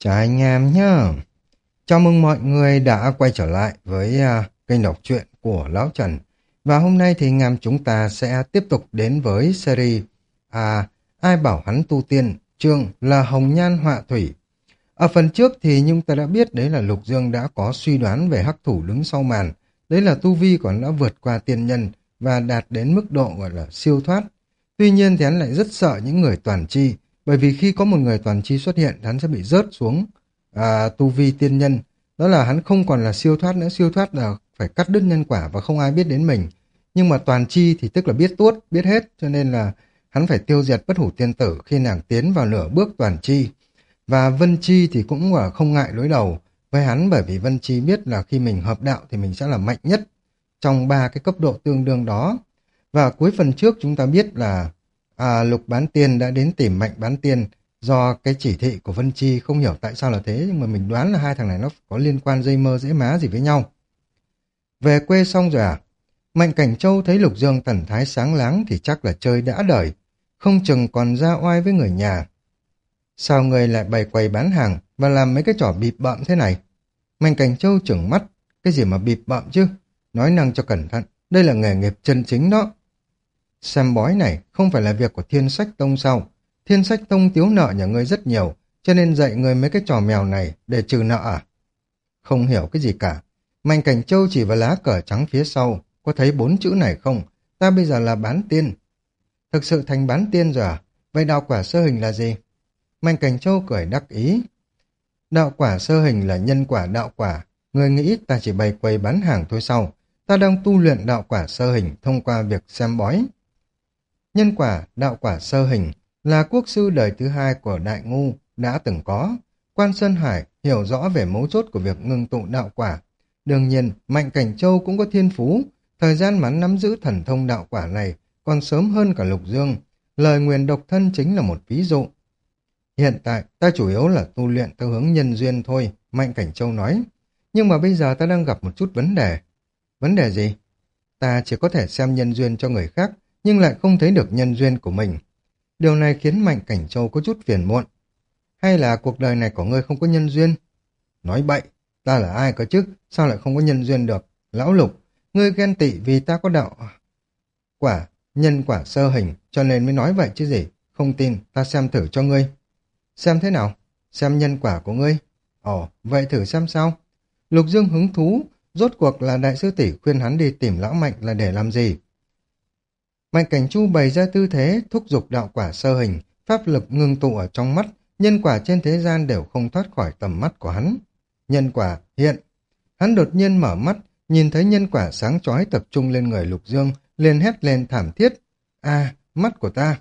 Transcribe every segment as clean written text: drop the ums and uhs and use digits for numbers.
Chào anh em nhá. Chào mừng mọi người đã quay trở lại với kênh đọc truyện của Lão Trần. Và hôm nay thì anh em chúng ta sẽ tiếp tục đến với series Ai bảo hắn tu tiên, chương là Hồng Nhan Họa Thủy. Ở phần trước thì chúng ta đã biết đấy là Lục Dương đã có suy đoán về hắc thủ đứng sau màn. Đấy là tu vi của hắn đã vượt qua tiên nhân và đạt đến mức độ gọi là siêu thoát. Tuy nhiên thì hắn lại rất sợ những người toàn chi, bởi vì khi có một người toàn chi xuất hiện, hắn sẽ bị rớt xuống tu vi tiên nhân. Đó là hắn không còn là siêu thoát nữa, siêu thoát là phải cắt đứt nhân quả và không ai biết đến mình. Nhưng mà toàn chi thì tức là biết tuốt, biết hết, cho nên là hắn phải tiêu diệt bất hủ tiên tử khi nàng tiến vào nửa bước toàn chi. Và Vân Chi thì cũng không ngại đối đầu với hắn, bởi vì Vân Chi biết là khi mình hợp đạo thì mình sẽ là mạnh nhất trong ba cái cấp độ tương đương đó. Và cuối phần trước chúng ta biết là Lục Bán Tiên đã đến tìm Mạnh Bán Tiên do cái chỉ thị của Vân Chi, không hiểu tại sao là thế, nhưng mà mình đoán là hai thằng này nó có liên quan dây mơ dễ má gì với nhau. Về quê xong rồi à? Mạnh Cảnh Châu thấy Lục Dương thần thái sáng láng thì chắc là chơi đã đời, không chừng còn ra oai với người nhà. Sao người lại bày quầy bán hàng và làm mấy cái trò bịp bợm thế này? Mạnh Cảnh Châu trừng mắt, cái gì mà bịp bợm chứ? Nói năng cho cẩn thận, đây là nghề nghiệp chân chính đó. Xem bói này không phải là việc của Thiên Sách Tông sao? Thiên Sách Tông thiếu nợ nhà ngươi rất nhiều, cho nên dạy ngươi mấy cái trò mèo này để trừ nợ à? Không hiểu cái gì cả. Mạnh Cảnh Châu chỉ vào lá cờ trắng phía sau, có thấy 4 chữ này không? Ta bây giờ là bán tiên. Thực sự thành bán tiên rồi à? Vậy đạo quả sơ hình là gì? Mạnh Cảnh Châu cười đắc ý. Đạo quả sơ hình là nhân quả đạo quả. Người nghĩ ta chỉ bày quầy bán hàng thôi sao? Ta đang tu luyện đạo quả sơ hình thông qua việc xem bói. Nhân quả, đạo quả sơ hình là quốc sư đời thứ hai của Đại Ngu đã từng có. Quan Sơn Hải hiểu rõ về mấu chốt của việc ngưng tụ đạo quả. Đương nhiên, Mạnh Cảnh Châu cũng có thiên phú. Thời gian mà nắm giữ thần thông đạo quả này còn sớm hơn cả Lục Dương. Lời nguyền độc thân chính là một ví dụ. Hiện tại, ta chủ yếu là tu luyện theo hướng nhân duyên thôi, Mạnh Cảnh Châu nói. Nhưng mà bây giờ ta đang gặp một chút vấn đề. Vấn đề gì? Ta chỉ có thể xem nhân duyên cho người khác, nhưng lại không thấy được nhân duyên của mình. Điều này khiến Mạnh Cảnh Châu có chút phiền muộn. Hay là cuộc đời này của ngươi không có nhân duyên? Nói bậy, ta là ai cơ chứ, sao lại không có nhân duyên được? Lão Lục, ngươi ghen tị vì ta có đạo quả, nhân quả sơ hình, cho nên mới nói vậy chứ gì. Không tin, ta xem thử cho ngươi. Xem thế nào? Xem nhân quả của ngươi. Ồ, vậy thử xem sao? Lục Dương hứng thú, rốt cuộc là đại sư tỷ khuyên hắn đi tìm lão Mạnh là để làm gì? Mạnh Cảnh Chu bày ra tư thế thúc giục đạo quả sơ hình, pháp lực ngưng tụ ở trong mắt, nhân quả trên thế gian đều không thoát khỏi tầm mắt của hắn. Nhân quả hiện. Hắn đột nhiên mở mắt, nhìn thấy nhân quả sáng chói tập trung lên người Lục Dương, liền hét lên thảm thiết. À, mắt của ta.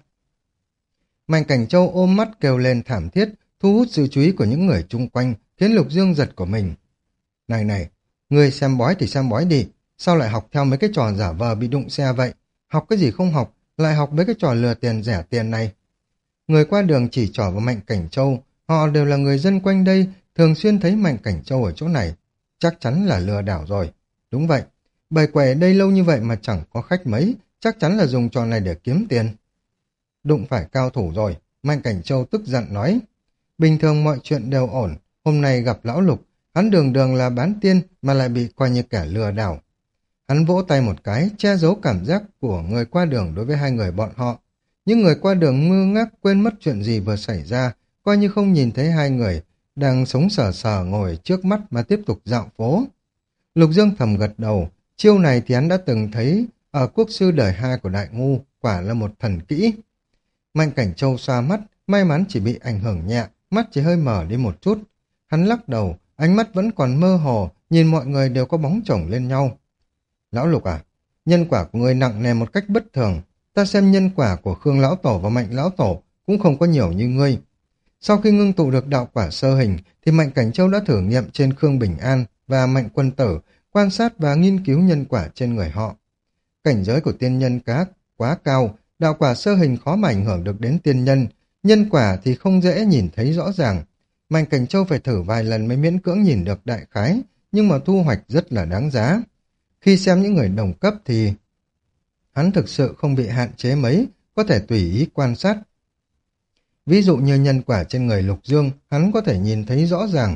Mạnh Cảnh Châu ôm mắt kêu lên thảm thiết, thu hút sự chú ý của những người chung quanh, khiến Lục Dương giật của mình. Này này, ngươi xem bói thì xem bói đi, sao lại học theo mấy cái trò giả vờ bị đụng xe vậy? Học cái gì không học, lại học mấy cái trò lừa tiền rẻ tiền này. Người qua đường chỉ trỏ vào Mạnh Cảnh Châu, họ đều là người dân quanh đây, thường xuyên thấy Mạnh Cảnh Châu ở chỗ này. Chắc chắn là lừa đảo rồi. Đúng vậy, bày quầy đây lâu như vậy mà chẳng có khách mấy, chắc chắn là dùng trò này để kiếm tiền. Đụng phải cao thủ rồi, Mạnh Cảnh Châu tức giận nói. Bình thường mọi chuyện đều ổn, hôm nay gặp lão Lục, hắn đường đường là bán tiên mà lại bị coi như kẻ lừa đảo. Hắn vỗ tay một cái, che giấu cảm giác của người qua đường đối với hai người bọn họ. Những người qua đường ngơ ngác quên mất chuyện gì vừa xảy ra, coi như không nhìn thấy hai người đang sống sờ sờ ngồi trước mắt mà tiếp tục dạo phố. Lục Dương thầm gật đầu, chiêu này thì hắn đã từng thấy ở quốc sư đời hai của Đại Ngu, quả là một thần kỹ. Mạnh Cảnh Châu xoa mắt, may mắn chỉ bị ảnh hưởng nhẹ, mắt chỉ hơi mở đi một chút. Hắn lắc đầu, ánh mắt vẫn còn mơ hồ, nhìn mọi người đều có bóng chồng lên nhau. Lão Lục à, nhân quả của người nặng nề một cách bất thường. Ta xem nhân quả của Khương Lão Tổ và Mạnh Lão Tổ cũng không có nhiều như ngươi. Sau khi ngưng tụ được đạo quả sơ hình, thì Mạnh Cảnh Châu đã thử nghiệm trên Khương Bình An và Mạnh Quân Tử, quan sát và nghiên cứu nhân quả trên người họ. Cảnh giới của tiên nhân quá cao, đạo quả sơ hình khó mà ảnh hưởng được đến tiên nhân, nhân quả thì không dễ nhìn thấy rõ ràng. Mạnh Cảnh Châu phải thử vài lần mới miễn cưỡng nhìn được đại khái, nhưng mà thu hoạch rất là đáng giá. Khi xem những người đồng cấp thì hắn thực sự không bị hạn chế mấy, có thể tùy ý quan sát. Ví dụ như nhân quả trên người Lục Dương, hắn có thể nhìn thấy rõ ràng.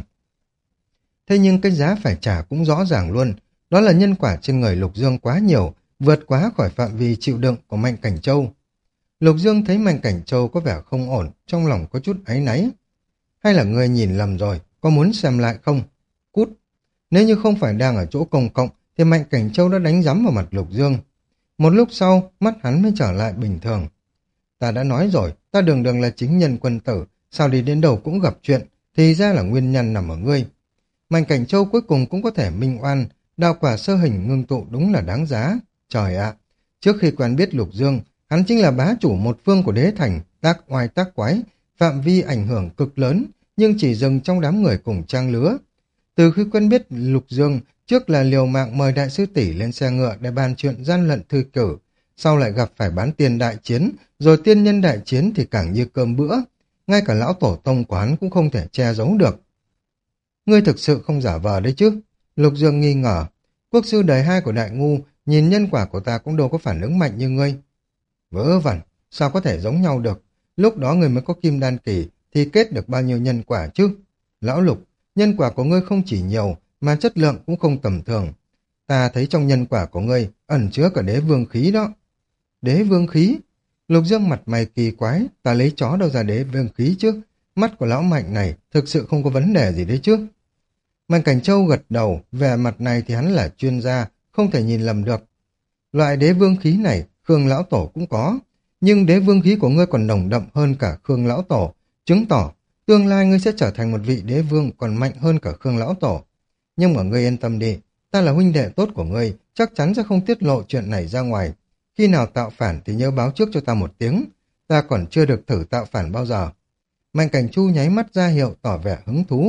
Thế nhưng cái giá phải trả cũng rõ ràng luôn, đó là nhân quả trên người Lục Dương quá nhiều, vượt quá khỏi phạm vi chịu đựng của Mạnh Cảnh Châu. Lục Dương thấy Mạnh Cảnh Châu có vẻ không ổn, trong lòng có chút áy náy. Hay là ngươi nhìn lầm rồi, có muốn xem lại không? Cút! Nếu như không phải đang ở chỗ công cộng, thì Mạnh Cảnh Châu đã đánh giấm vào mặt Lục Dương. Một lúc sau, mắt hắn mới trở lại bình thường. Ta đã nói rồi, ta đường đường là chính nhân quân tử, sao đi đến đầu cũng gặp chuyện, thì ra là nguyên nhân nằm ở ngươi. Mạnh Cảnh Châu cuối cùng cũng có thể minh oan, đạo quả sơ hình ngưng tụ đúng là đáng giá. Trời ạ! Trước khi quen biết Lục Dương, hắn chính là bá chủ một phương của đế thành, tác oai tác quái, phạm vi ảnh hưởng cực lớn, nhưng chỉ dừng trong đám người cùng trang lứa. Từ khi quen biết Lục Dương, trước là liều mạng mời đại sư tỷ lên xe ngựa để bàn chuyện gian lận thư cử, sau lại gặp phải bán tiền đại chiến, rồi tiên nhân đại chiến thì càng như cơm bữa. Ngay cả lão tổ tông của hắn cũng không thể che giấu được. Ngươi thực sự không giả vờ đấy chứ? Lục Dương nghi ngờ. Quốc sư đời 2 của Đại Ngu, nhìn nhân quả của ta cũng đâu có phản ứng mạnh như ngươi. Vớ vẩn, sao có thể giống nhau được? Lúc đó ngươi mới có kim đan kỳ, thì kết được bao nhiêu nhân quả chứ? Lão Lục, nhân quả của ngươi không chỉ nhiều, mà chất lượng cũng không tầm thường. Ta thấy trong nhân quả của ngươi ẩn chứa cả đế vương khí đó. Đế vương khí? Lục Dương mặt mày kỳ quái, ta lấy chó đâu ra đế vương khí chứ? Mắt của lão Mạnh này thực sự không có vấn đề gì đấy chứ? Mạnh Cảnh Châu gật đầu, về mặt này thì hắn là chuyên gia, không thể nhìn lầm được. Loại đế vương khí này, Khương Lão Tổ cũng có, nhưng đế vương khí của ngươi còn nồng đậm hơn cả Khương Lão Tổ, chứng tỏ tương lai ngươi sẽ trở thành một vị đế vương còn mạnh hơn cả Khương Lão Tổ. Nhưng mà ngươi yên tâm đi, ta là huynh đệ tốt của ngươi, chắc chắn sẽ không tiết lộ chuyện này ra ngoài. Khi nào tạo phản thì nhớ báo trước cho ta một tiếng, ta còn chưa được thử tạo phản bao giờ. Mạnh Cảnh Chu nháy mắt ra hiệu tỏ vẻ hứng thú.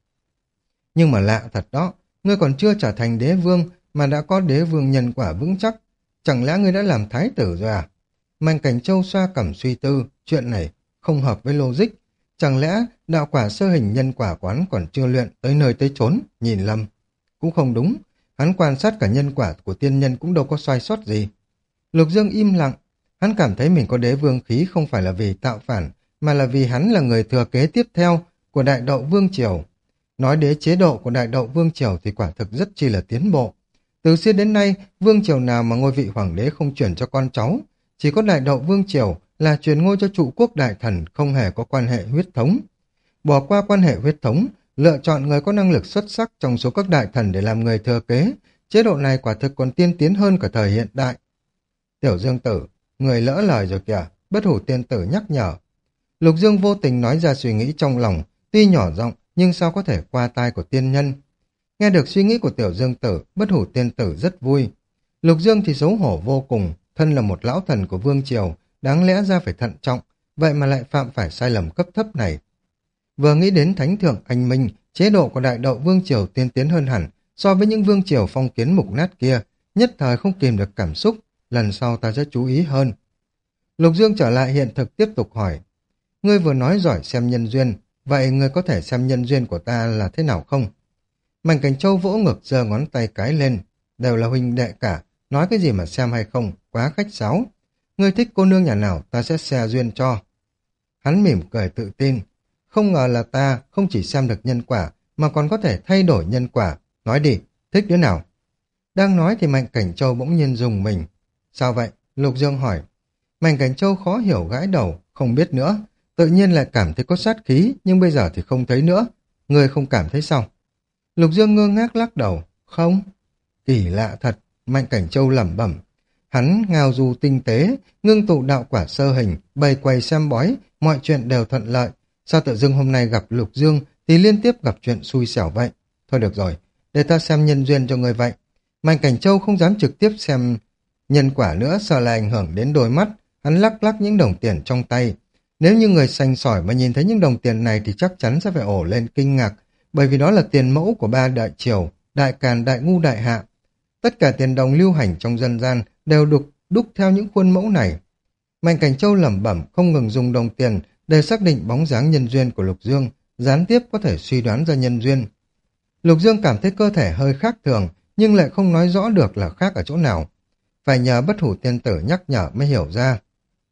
Nhưng mà lạ thật đó, ngươi còn chưa trở thành đế vương mà đã có đế vương nhân quả vững chắc. Chẳng lẽ ngươi đã làm thái tử rồi à? Mạnh Cảnh Châu xoa cằm suy tư, chuyện này không hợp với logic. Chẳng lẽ đạo quả sơ hình nhân quả của hắn còn chưa luyện tới nơi tới chốn, nhìn lầm. Cũng không đúng, hắn quan sát cả nhân quả của tiên nhân cũng đâu có sai sót gì. Lục Dương im lặng, hắn cảm thấy mình có đế vương khí không phải là vì tạo phản, mà là vì hắn là người thừa kế tiếp theo của Đại Đậu Vương Triều. Nói đến chế độ của Đại Đậu Vương Triều thì quả thực rất chi là tiến bộ. Từ xưa đến nay, Vương Triều nào mà ngôi vị hoàng đế không chuyển cho con cháu, chỉ có Đại Đậu Vương Triều là truyền ngôi cho trụ quốc đại thần không hề có quan hệ huyết thống. Bỏ qua quan hệ huyết thống, lựa chọn người có năng lực xuất sắc trong số các đại thần để làm người thừa kế, chế độ này quả thực còn tiên tiến hơn cả thời hiện đại. Tiểu Dương Tử, người lỡ lời rồi kìa, Bất Hủ Tiên Tử nhắc nhở. Lục Dương vô tình nói ra suy nghĩ trong lòng, tuy nhỏ giọng nhưng sao có thể qua tai của tiên nhân. Nghe được suy nghĩ của Tiểu Dương Tử, Bất Hủ Tiên Tử rất vui. Lục Dương thì xấu hổ vô cùng, thân là một lão thần của Vương Triều, đáng lẽ ra phải thận trọng, vậy mà lại phạm phải sai lầm cấp thấp này. Vừa nghĩ đến Thánh Thượng Anh Minh, chế độ của Đại Đậu Vương Triều tiên tiến hơn hẳn so với những vương triều phong kiến mục nát kia, nhất thời không kìm được cảm xúc, lần sau ta sẽ chú ý hơn. Lục Dương trở lại hiện thực tiếp tục hỏi, ngươi vừa nói giỏi xem nhân duyên, vậy ngươi có thể xem nhân duyên của ta là thế nào không? Mạnh Cảnh Châu vỗ ngực giơ ngón tay cái lên, đều là huynh đệ cả, nói cái gì mà xem hay không, quá khách sáo. Ngươi thích cô nương nhà nào ta sẽ xe duyên cho. Hắn mỉm cười tự tin, không ngờ là ta không chỉ xem được nhân quả mà còn có thể thay đổi nhân quả. Nói đi, thích đứa nào? Đang nói thì Mạnh Cảnh Châu bỗng nhiên rùng mình. Sao vậy? Lục Dương hỏi. Mạnh Cảnh Châu khó hiểu gãi đầu, không biết nữa. Tự nhiên lại cảm thấy có sát khí, nhưng bây giờ thì không thấy nữa. Ngươi không cảm thấy sao? Lục Dương ngơ ngác lắc đầu. Không. Kỳ lạ thật, Mạnh Cảnh Châu lẩm bẩm. Hắn ngao du tinh tế, ngưng tụ đạo quả sơ hình, bày quầy xem bói, mọi chuyện đều thuận lợi. Sao tự dưng hôm nay gặp Lục Dương thì liên tiếp gặp chuyện xui xẻo vậy? Thôi được rồi, để ta xem nhân duyên cho người vậy. Mạnh Cảnh Châu không dám trực tiếp xem nhân quả nữa, sợ là ảnh hưởng đến đôi mắt. Hắn lắc lắc những đồng tiền trong tay. Nếu như người sành sỏi mà nhìn thấy những đồng tiền này thì chắc chắn sẽ phải ổ lên kinh ngạc, bởi vì đó là tiền mẫu của ba đại triều, Đại Càn, Đại Ngu, Đại Hạ. Tất cả tiền đồng lưu hành trong dân gian đều được đúc theo những khuôn mẫu này. Mạnh Cảnh Châu lẩm bẩm không ngừng dùng đồng tiền để xác định bóng dáng nhân duyên của Lục Dương, gián tiếp có thể suy đoán ra nhân duyên. Lục Dương cảm thấy cơ thể hơi khác thường, nhưng lại không nói rõ được là khác ở chỗ nào. Phải nhờ Bất Hủ Tiên Tử nhắc nhở mới hiểu ra.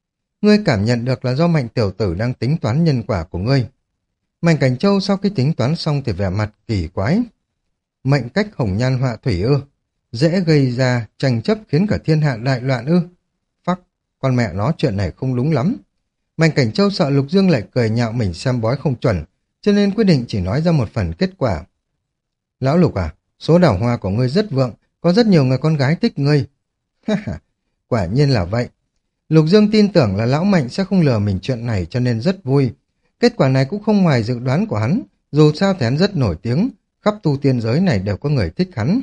Ngươi cảm nhận được là do Mạnh tiểu tử đang tính toán nhân quả của ngươi. Mạnh Cảnh Châu sau khi tính toán xong thì vẻ mặt kỳ quái. Mệnh cách hồng nhan họa thủy ư? Dễ gây ra tranh chấp khiến cả thiên hạ đại loạn ư? Phắc, con mẹ nó chuyện này không đúng lắm. Mạnh Cảnh Châu sợ Lục Dương lại cười nhạo mình xem bói không chuẩn, cho nên quyết định chỉ nói ra một phần kết quả. Lão Lục à, số đào hoa của ngươi rất vượng, có rất nhiều người con gái thích ngươi. Ha ha, quả nhiên là vậy. Lục Dương tin tưởng là lão Mạnh sẽ không lừa mình chuyện này cho nên rất vui. Kết quả này cũng không ngoài dự đoán của hắn, dù sao thì hắn rất nổi tiếng, khắp tu tiên giới này đều có người thích hắn.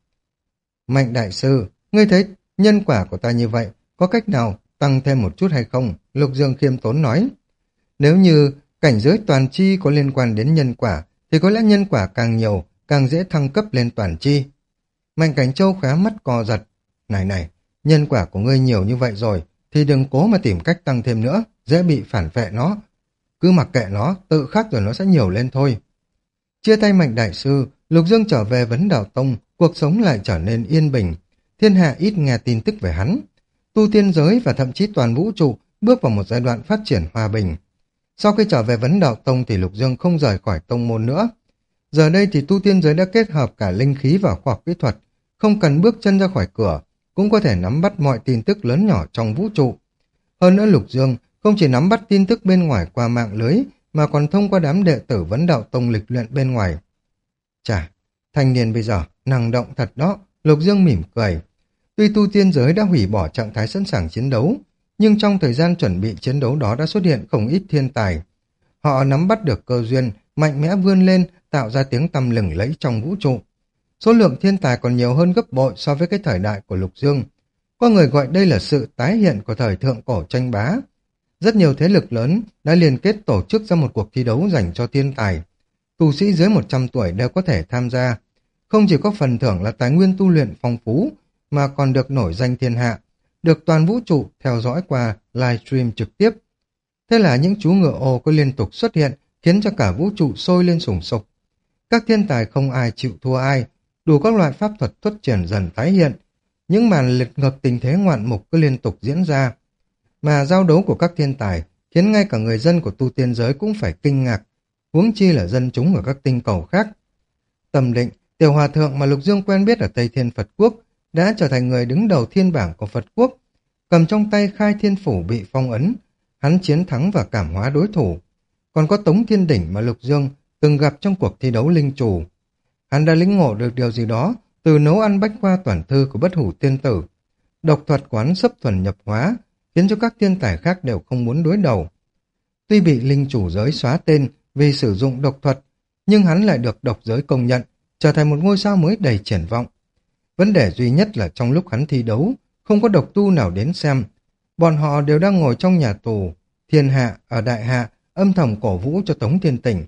Mạnh đại sư, ngươi thấy nhân quả của ta như vậy, có cách nào tăng thêm một chút hay không? Lục Dương khiêm tốn nói. Nếu như cảnh giới toàn chi có liên quan đến nhân quả, thì có lẽ nhân quả càng nhiều, càng dễ thăng cấp lên toàn chi. Mạnh Cảnh Châu khóe mắt co giật. Này này, nhân quả của ngươi nhiều như vậy rồi, thì đừng cố mà tìm cách tăng thêm nữa, dễ bị phản vệ nó. Cứ mặc kệ nó, tự khắc rồi nó sẽ nhiều lên thôi. Chia tay Mạnh đại sư, Lục Dương trở về Vấn Đạo Tông, cuộc sống lại trở nên yên bình. Thiên hạ ít nghe tin tức về hắn. Tu tiên giới và thậm chí toàn vũ trụ bước vào một giai đoạn phát triển hòa bình. Sau khi trở về Vấn Đạo Tông thì Lục Dương không rời khỏi tông môn nữa. Giờ đây thì tu tiên giới đã kết hợp cả linh khí và khoa học kỹ thuật, không cần bước chân ra khỏi cửa, cũng có thể nắm bắt mọi tin tức lớn nhỏ trong vũ trụ. Hơn nữa Lục Dương không chỉ nắm bắt tin tức bên ngoài qua mạng lưới, mà còn thông qua đám đệ tử Vấn Đạo Tông lịch luyện bên ngoài. Chà, thanh niên bây giờ năng động thật đó, Lục Dương mỉm cười. Tuy tu tiên giới đã hủy bỏ trạng thái sẵn sàng chiến đấu, nhưng trong thời gian chuẩn bị chiến đấu đó đã xuất hiện không ít thiên tài. Họ nắm bắt được cơ duyên, mạnh mẽ vươn lên, tạo ra tiếng tăm lừng lẫy trong vũ trụ. Số lượng thiên tài còn nhiều hơn gấp bội so với cái thời đại của Lục Dương. Có người gọi đây là sự tái hiện của thời thượng cổ tranh bá. Rất nhiều thế lực lớn đã liên kết tổ chức ra một cuộc thi đấu dành cho thiên tài. Tu sĩ dưới 100 tuổi đều có thể tham gia. Không chỉ có phần thưởng là tài nguyên tu luyện phong phú, mà còn được nổi danh thiên hạ, được toàn vũ trụ theo dõi qua livestream trực tiếp. Thế là những chú ngựa ô cứ liên tục xuất hiện, khiến cho cả vũ trụ sôi lên sùng sục. Các thiên tài không ai chịu thua ai, đủ các loại pháp thuật xuất triển dần tái hiện. Những màn liệt ngược tình thế ngoạn mục cứ liên tục diễn ra. Mà giao đấu của các thiên tài khiến ngay cả người dân của tu tiên giới cũng phải kinh ngạc, huống chi là dân chúng ở các tinh cầu khác. Tâm Định, tiểu hòa thượng mà Lục Dương quen biết ở Tây Thiên Phật Quốc, đã trở thành người đứng đầu thiên bảng của Phật Quốc. Cầm trong tay Khai Thiên Phủ bị phong ấn, hắn chiến thắng và cảm hóa đối thủ. Còn có Tống Thiên Đỉnh mà Lục Dương từng gặp trong cuộc thi đấu linh trù. Hắn đã lĩnh ngộ được điều gì đó từ nấu ăn bách khoa toàn thư của Bất Hủ Tiên Tử. Độc thuật của hắn sấp thuần nhập hóa, khiến cho các thiên tài khác đều không muốn đối đầu. Tuy bị linh chủ giới xóa tên vì sử dụng độc thuật, nhưng hắn lại được độc giới công nhận, trở thành một ngôi sao mới đầy triển vọng. Vấn đề duy nhất là trong lúc hắn thi đấu, không có độc tu nào đến xem. Bọn họ đều đang ngồi trong nhà tù, thiên hạ ở đại hạ, âm thầm cổ vũ cho Tống Thiên Tỉnh.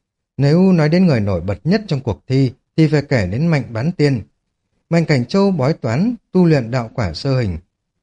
Nếu nói đến người nổi bật nhất trong cuộc thi, thì phải kể đến Mạnh Bán Tiên. Mạnh Cảnh Châu bói toán, tu luyện đạo quả sơ hình.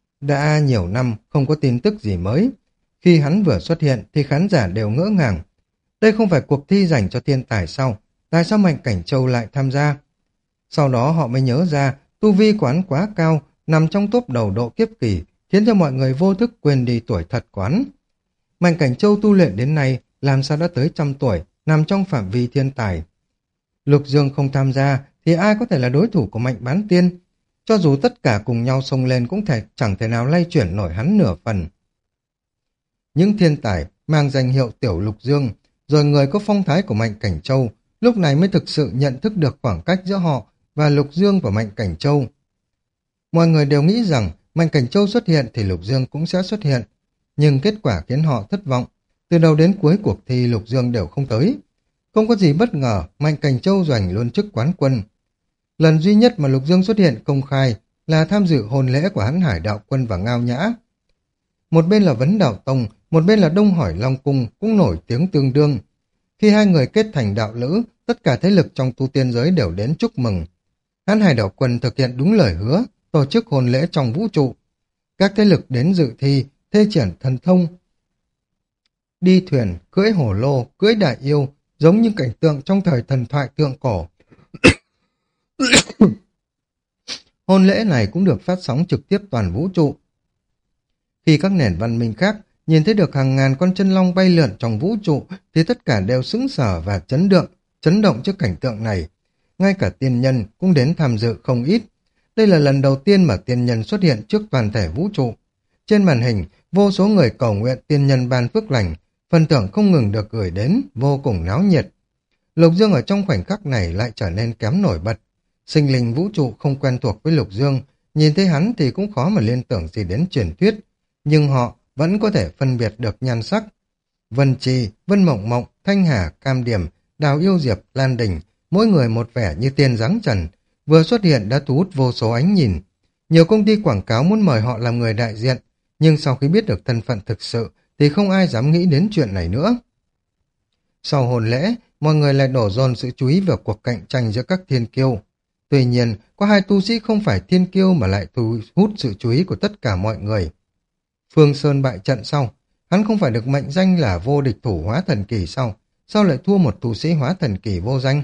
Đã nhiều năm không có tin tức gì mới. Khi hắn vừa xuất hiện thì khán giả đều ngỡ ngàng. Đây không phải cuộc thi dành cho thiên tài sao? Tại sao Mạnh Cảnh Châu lại tham gia? Sau đó họ mới nhớ ra tu vi của hắn quá cao, nằm trong top đầu độ kiếp kỳ, khiến cho mọi người vô thức quên đi tuổi thật của hắn. Mạnh Cảnh Châu tu luyện đến nay làm sao đã tới 100 tuổi, nằm trong phạm vi thiên tài. Lục Dương không tham gia thì ai có thể là đối thủ của Mạnh Bán Tiên? Cho dù tất cả cùng nhau xông lên cũng chẳng thể nào lay chuyển nổi hắn nửa phần. Những thiên tài mang danh hiệu Tiểu Lục Dương, rồi người có phong thái của Mạnh Cảnh Châu, lúc này mới thực sự nhận thức được khoảng cách giữa họ và Lục Dương và Mạnh Cảnh Châu. Mọi người đều nghĩ rằng Mạnh Cảnh Châu xuất hiện thì Lục Dương cũng sẽ xuất hiện, nhưng kết quả khiến họ thất vọng. Từ đầu đến cuối cuộc thi Lục Dương đều không tới. Không có gì bất ngờ, Mạnh Cảnh Châu giành luôn chức quán quân. Lần duy nhất mà Lục Dương xuất hiện công khai là tham dự hôn lễ của hắn Hải Đạo Quân và Ngao Nhã. Một bên là Vấn Đạo Tông, một bên là Đông Hỏi Long Cung cũng nổi tiếng tương đương. Khi hai người kết thành đạo lữ, tất cả thế lực trong tu tiên giới đều đến chúc mừng. Hắn Hải Đạo Quân thực hiện đúng lời hứa, tổ chức hôn lễ trong vũ trụ. Các thế lực đến dự thi, thê triển thần thông, đi thuyền, cưỡi hổ lô, cưỡi đại yêu, giống như cảnh tượng trong thời thần thoại thượng cổ. Hôn lễ này cũng được phát sóng trực tiếp toàn vũ trụ. Khi các nền văn minh khác Nhìn thấy được hàng ngàn con chân long bay lượn trong vũ trụ thì tất cả đều sững sờ và chấn động trước cảnh tượng này. Ngay cả tiên nhân cũng đến tham dự không ít. Đây là lần đầu tiên mà tiên nhân xuất hiện trước toàn thể vũ trụ. Trên màn hình, vô số người cầu nguyện tiên nhân ban phước lành, phần thưởng không ngừng được gửi đến, vô cùng náo nhiệt. Lục Dương ở trong khoảnh khắc này lại trở nên kém nổi bật. Sinh linh vũ trụ không quen thuộc với Lục Dương, nhìn thấy hắn thì cũng khó mà liên tưởng gì đến truyền thuyết, nhưng họ vẫn có thể phân biệt được nhan sắc. Vân Trì, Vân Mộng Mộng, Thanh Hà, Cam Điểm, Đào Yêu Diệp, Lan Đình, mỗi người một vẻ như tiên giáng trần, vừa xuất hiện đã thu hút vô số ánh nhìn. Nhiều công ty quảng cáo muốn mời họ làm người đại diện, nhưng sau khi biết được thân phận thực sự thì không ai dám nghĩ đến chuyện này nữa. Sau hôn lễ, mọi người lại đổ dồn sự chú ý vào cuộc cạnh tranh giữa các thiên kiêu. Tuy nhiên, có hai tu sĩ không phải thiên kiêu mà lại thu hút sự chú ý của tất cả mọi người. Phương Sơn bại trận sau, hắn không phải được mệnh danh là vô địch thủ hóa thần kỳ sau, sao lại thua một tu sĩ hóa thần kỳ vô danh?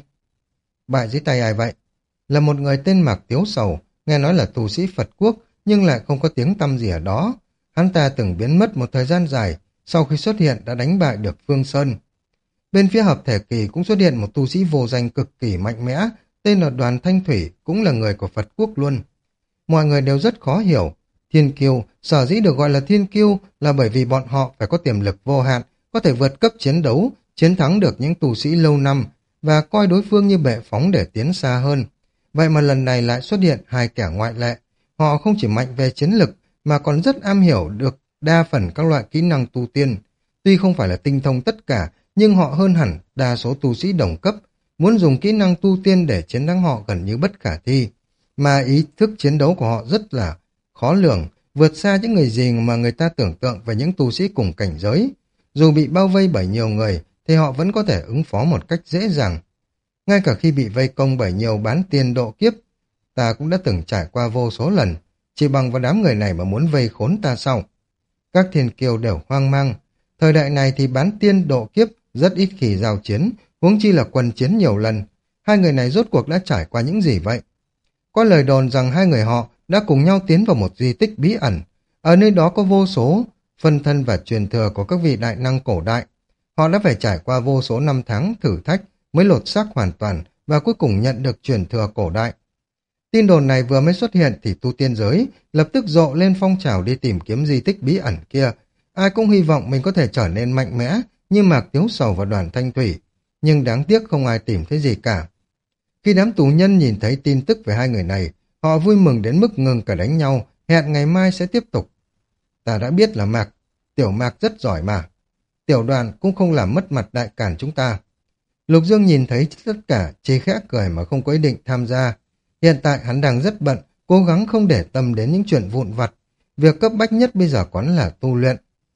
Bại dưới tay ai vậy? Là một người tên Mạc Tiếu Sầu, nghe nói là tu sĩ Phật quốc, nhưng lại không có tiếng tăm gì ở đó. Hắn ta từng biến mất một thời gian dài, sau khi xuất hiện đã đánh bại được Phương Sơn. Bên phía hợp thể kỳ cũng xuất hiện một tu sĩ vô danh cực kỳ mạnh mẽ, tên là Đoàn Thanh Thủy, cũng là người của Phật quốc luôn. Mọi người đều rất khó hiểu. Thiên kiêu, sở dĩ được gọi là thiên kiêu là bởi vì bọn họ phải có tiềm lực vô hạn, có thể vượt cấp chiến đấu, chiến thắng được những tu sĩ lâu năm và coi đối phương như bệ phóng để tiến xa hơn. Vậy mà lần này lại xuất hiện hai kẻ ngoại lệ. Họ không chỉ mạnh về chiến lực mà còn rất am hiểu được đa phần các loại kỹ năng tu tiên. Tuy không phải là tinh thông tất cả, nhưng họ hơn hẳn đa số tu sĩ đồng cấp. Muốn dùng kỹ năng tu tiên để chiến thắng họ gần như bất khả thi. Mà ý thức chiến đấu của họ rất là khó lường, vượt xa những người gì mà người ta tưởng tượng về những tu sĩ cùng cảnh giới. Dù bị bao vây bởi nhiều người, thì họ vẫn có thể ứng phó một cách dễ dàng. Ngay cả khi bị vây công bởi nhiều bán tiên độ kiếp, ta cũng đã từng trải qua vô số lần, chỉ bằng vào đám người này mà muốn vây khốn ta sau. Các thiên kiêu đều hoang mang. Thời đại này thì bán tiên độ kiếp rất ít khi giao chiến, huống chi là quần chiến nhiều lần. Hai người này rốt cuộc đã trải qua những gì vậy? Có lời đồn rằng hai người họ đã cùng nhau tiến vào một di tích bí ẩn. Ở nơi đó có vô số phân thân và truyền thừa của các vị đại năng cổ đại. Họ đã phải trải qua vô số năm tháng thử thách mới lột xác hoàn toàn và cuối cùng nhận được truyền thừa cổ đại. Tin đồn này vừa mới xuất hiện thì tu tiên giới lập tức rộ lên phong trào đi tìm kiếm di tích bí ẩn kia. Ai cũng hy vọng mình có thể trở nên mạnh mẽ như Mạc Tiếu Sầu và Đoàn Thanh Thủy, nhưng đáng tiếc không ai tìm thấy gì cả. Khi đám tù nhân nhìn thấy tin tức về hai người này, họ vui mừng đến mức ngừng cả đánh nhau, hẹn ngày mai sẽ tiếp tục. Ta đã biết là Tiểu Mạc rất giỏi mà. Tiểu Đoàn cũng không làm mất mặt đại càn chúng ta. Lục Dương nhìn thấy tất cả, chỉ khẽ cười mà không có ý định tham gia. Hiện tại hắn đang rất bận, cố gắng không để tâm đến những chuyện vụn vặt. Việc cấp bách nhất bây giờ còn là tu luyện.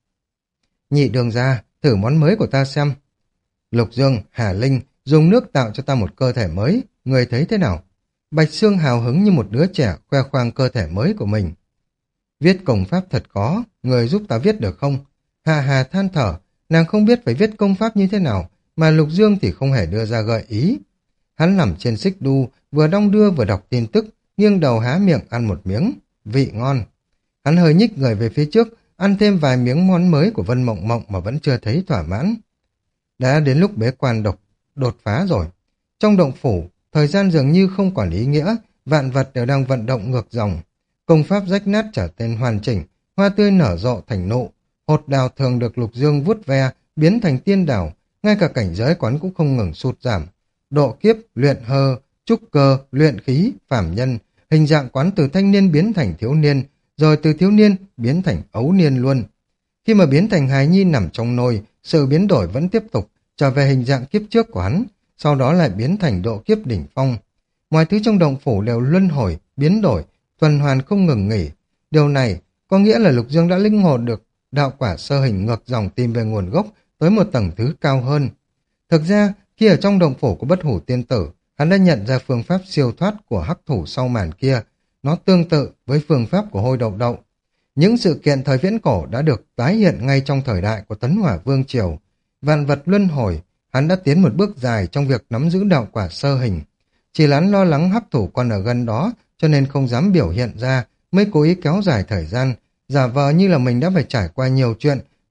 Nhị đường ra, thử món mới của ta xem. Lục Dương, Hà Linh, dùng nước tạo cho ta một cơ thể mới, người thấy thế nào? Bạch Sương hào hứng như một đứa trẻ khoe khoang cơ thể mới của mình. Viết công pháp thật khó, người giúp ta viết được không? Hà Hà than thở, nàng không biết phải viết công pháp như thế nào, mà Lục Dương thì không hề đưa ra gợi ý. Hắn nằm trên xích đu, vừa đong đưa vừa đọc tin tức, nghiêng đầu há miệng ăn một miếng, vị ngon. Hắn hơi nhích người về phía trước, ăn thêm vài miếng món mới của Vân Mộng Mộng mà vẫn chưa thấy thỏa mãn. Đã đến lúc bế quan đột phá rồi. Trong động phủ, thời gian dường như không còn ý nghĩa, vạn vật đều đang vận động ngược dòng. Công pháp rách nát trở nên hoàn chỉnh, hoa tươi nở rộ thành nụ. Hột đào thường được Lục Dương vuốt ve, biến thành tiên đảo, ngay cả cảnh giới quán cũng không ngừng sụt giảm. Độ kiếp, luyện hơ, trúc cơ, luyện khí, phàm nhân, hình dạng quán từ thanh niên biến thành thiếu niên, rồi từ thiếu niên biến thành ấu niên luôn. Khi mà biến thành hài nhi nằm trong nồi, sự biến đổi vẫn tiếp tục, trở về hình dạng kiếp trước của hắn, sau đó lại biến thành độ kiếp đỉnh phong. Mọi thứ trong động phủ đều luân hồi, biến đổi, tuần hoàn không ngừng nghỉ. Điều này có nghĩa là Lục Dương đã linh hồn được đạo quả sơ hình ngược dòng tìm về nguồn gốc tới một tầng thứ cao hơn. Thực ra, khi ở trong động phủ của Bất Hủ Tiên Tử, hắn đã nhận ra phương pháp siêu thoát của hắc thủ sau màn kia. Nó tương tự với phương pháp của Hôi Đậu Đậu. Những sự kiện thời viễn cổ đã được tái hiện ngay trong thời đại của Tấn Hỏa Vương Triều. Vạn vật luân hồi, hắn đã tiến một bước dài trong việc nắm giữ đạo quả sơ hình. Chỉ là hắn lo lắng hắc thủ còn ở gần đó, cho nên không dám biểu hiện ra, mới cố ý kéo dài thời gian, giả vờ như là mình đã phải trải qua nhiều chuyện,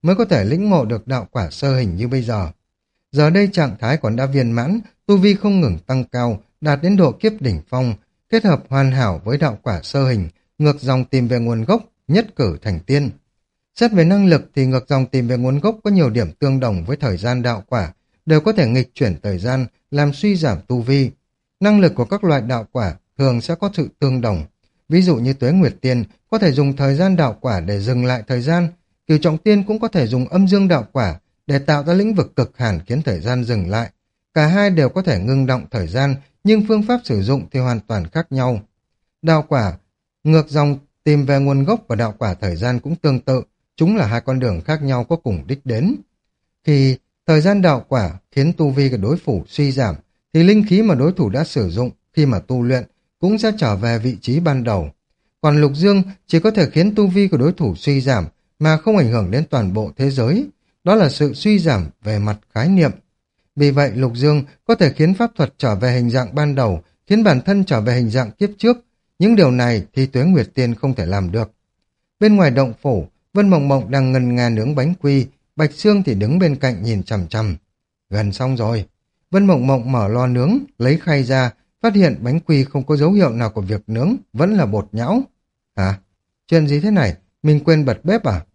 mới có thể lĩnh ngộ được đạo quả sơ hình như bây giờ. Giờ đây trạng thái còn đã viên mãn, tu vi không ngừng tăng cao, đạt đến độ kiếp đỉnh phong, kết hợp hoàn hảo với đạo quả sơ hình, ngược dòng tìm về nguồn gốc, nhất cử thành tiên. Xét về năng lực thì ngược dòng tìm về nguồn gốc có nhiều điểm tương đồng với thời gian đạo quả, đều có thể nghịch chuyển thời gian, làm suy giảm tu vi. Năng lực của các loại đạo quả thường sẽ có sự tương đồng. Ví dụ như Tuế Nguyệt Tiên có thể dùng thời gian đạo quả để dừng lại thời gian, Cửu Trọng Tiên cũng có thể dùng âm dương đạo quả để tạo ra lĩnh vực cực hàn khiến thời gian dừng lại. Cả hai đều có thể ngưng động thời gian, nhưng phương pháp sử dụng thì hoàn toàn khác nhau. Đạo quả, ngược dòng tìm về nguồn gốc và đạo quả thời gian cũng tương tự, chúng là hai con đường khác nhau có cùng đích đến. Khi thời gian đạo quả khiến tu vi của đối thủ suy giảm, thì linh khí mà đối thủ đã sử dụng khi mà tu luyện cũng sẽ trở về vị trí ban đầu. Còn lục dương chỉ có thể khiến tu vi của đối thủ suy giảm mà không ảnh hưởng đến toàn bộ thế giới. Đó là sự suy giảm về mặt khái niệm. Vì vậy lục dương có thể khiến pháp thuật trở về hình dạng ban đầu, khiến bản thân trở về hình dạng kiếp trước. Những điều này thì Tuế Nguyệt Tiên không thể làm được. Bên ngoài động phủ, Vân Mộng Mộng đang ngân nga nướng bánh quy, Bạch Sương thì đứng bên cạnh nhìn chằm chằm. Gần xong rồi. Vân Mộng Mộng mở lò nướng, lấy khay ra, phát hiện bánh quy không có dấu hiệu nào của việc nướng, vẫn là bột nhão. Hả? Chuyện gì thế này? Mình quên bật bếp à?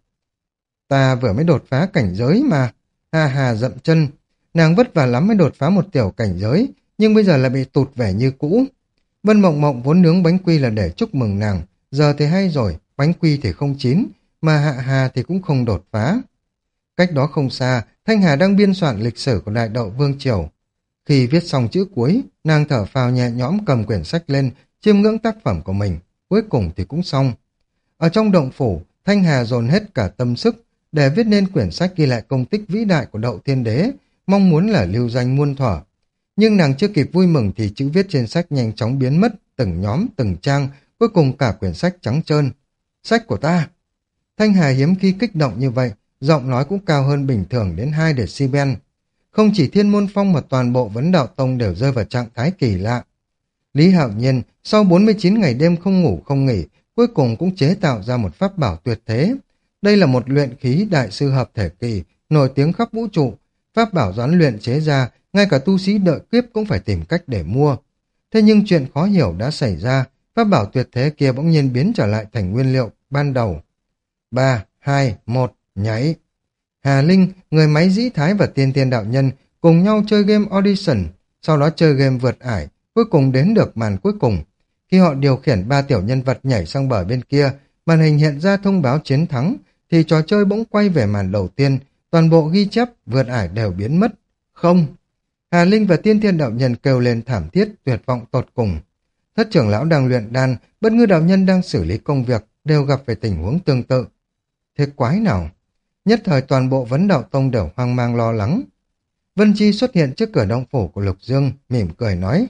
Ta vừa mới đột phá cảnh giới mà. Hà hà dậm chân. Nàng vất vả lắm mới đột phá một tiểu cảnh giới, nhưng bây giờ lại bị tụt vẻ như cũ. Vân Mộng Mộng vốn nướng bánh quy là để chúc mừng nàng, giờ thì hay rồi, bánh quy thì không chín, mà Hạ Hà thì cũng không đột phá. Cách đó không xa, Thanh Hà đang biên soạn lịch sử của Đại Đậu Vương Triều. Khi viết xong chữ cuối, nàng thở phào nhẹ nhõm cầm quyển sách lên, chiêm ngưỡng tác phẩm của mình, cuối cùng thì cũng xong. Ở trong động phủ, Thanh Hà dồn hết cả tâm sức để viết nên quyển sách ghi lại công tích vĩ đại của Đậu Thiên Đế, mong muốn là lưu danh muôn thuở. Nhưng nàng chưa kịp vui mừng thì chữ viết trên sách nhanh chóng biến mất, từng nhóm, từng trang, cuối cùng cả quyển sách trắng trơn. Sách của ta! Thanh Hà hiếm khi kích động như vậy, giọng nói cũng cao hơn bình thường đến 2 decibel. Không chỉ Thiên Môn Phong mà toàn bộ Vấn Đạo Tông đều rơi vào trạng thái kỳ lạ. Lý Hạo Nhiên, sau 49 ngày đêm không ngủ không nghỉ, cuối cùng cũng chế tạo ra một pháp bảo tuyệt thế. Đây là một luyện khí đại sư hợp thể kỳ, nổi tiếng khắp vũ trụ. Pháp bảo doãn luyện chế ra, ngay cả tu sĩ đợi kiếp cũng phải tìm cách để mua. Thế nhưng chuyện khó hiểu đã xảy ra, pháp bảo tuyệt thế kia bỗng nhiên biến trở lại thành nguyên liệu ban đầu. 3, 2, 1, nhảy. Hà Linh, người máy dĩ thái và tiên tiên đạo nhân cùng nhau chơi game audition, sau đó chơi game vượt ải, cuối cùng đến được màn cuối cùng. Khi họ điều khiển 3 tiểu nhân vật nhảy sang bờ bên kia, màn hình hiện ra thông báo chiến thắng, thì trò chơi bỗng quay về màn đầu tiên, toàn bộ ghi chép vượt ải đều biến mất. Không. Hà Linh và tiên thiên đạo nhân kêu lên thảm thiết, tuyệt vọng tột cùng. Thất trưởng lão đang luyện đan, Bất Ngư đạo nhân đang xử lý công việc, đều gặp phải tình huống tương tự. Thế quái nào? Nhất thời toàn bộ Vấn Đạo Tông đều hoang mang lo lắng. Vân Chi xuất hiện trước cửa động phủ của Lục Dương, mỉm cười nói.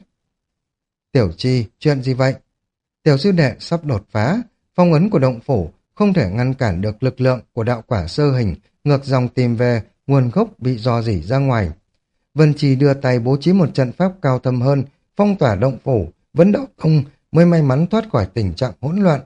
Tiểu Chi, chuyện gì vậy? Tiểu sư đệ sắp đột phá, phong ấn của động phủ không thể ngăn cản được lực lượng của đạo quả sơ hình, ngược dòng tìm về, nguồn gốc bị rò rỉ ra ngoài. Vân Chi đưa tay bố trí một trận pháp cao thâm hơn, phong tỏa động phủ, Vấn Đạo Tông mới may mắn thoát khỏi tình trạng hỗn loạn.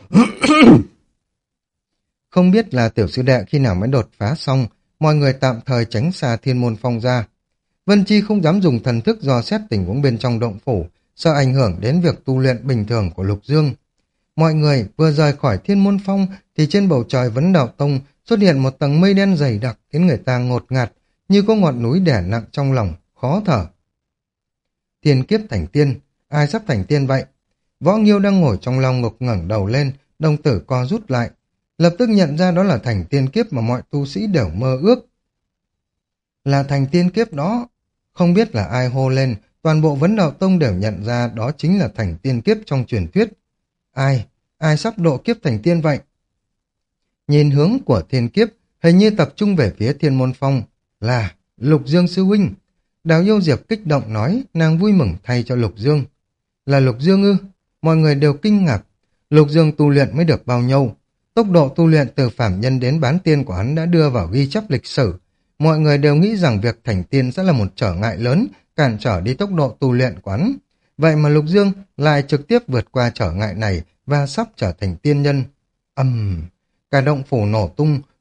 Không biết là tiểu sư đệ khi nào mới đột phá xong, mọi người tạm thời tránh xa Thiên Môn Phong ra. Vân Chi không dám dùng thần thức dò xét tình huống bên trong động phủ, sợ ảnh hưởng đến việc tu luyện bình thường của Lục Dương. Mọi người vừa rời khỏi Thiên Môn Phong thì trên bầu trời Vấn Đạo Tông xuất hiện một tầng mây đen dày đặc khiến người ta ngột ngạt, như có ngọn núi đè nặng trong lòng, khó thở. Thiên kiếp thành tiên, ai sắp thành tiên vậy? Võ Nghiêu đang ngồi trong lòng ngục ngẩng đầu lên, đồng tử co rút lại, lập tức nhận ra đó là thành tiên kiếp mà mọi tu sĩ đều mơ ước. Là thành tiên kiếp đó. Không biết là ai hô lên, toàn bộ Vấn Đạo Tông đều nhận ra đó chính là thành tiên kiếp trong truyền thuyết. Ai sắp độ kiếp thành tiên vậy? Nhìn hướng của thiên kiếp, hình như tập trung về phía Thiên Môn Phong, là Lục Dương sư huynh. Đào Yêu Diệp kích động nói, nàng vui mừng thay cho Lục Dương. Là Lục Dương ư? Mọi người đều kinh ngạc. Lục Dương tu luyện mới được bao nhiêu? Tốc độ tu luyện từ phàm nhân đến bán tiên của hắn đã đưa vào ghi chép lịch sử. Mọi người đều nghĩ rằng việc thành tiên sẽ là một trở ngại lớn, cản trở đi tốc độ tu luyện của hắn. Vậy mà Lục Dương lại trực tiếp vượt qua trở ngại này và sắp trở thành tiên nhân. Cả động phủ nổ tung,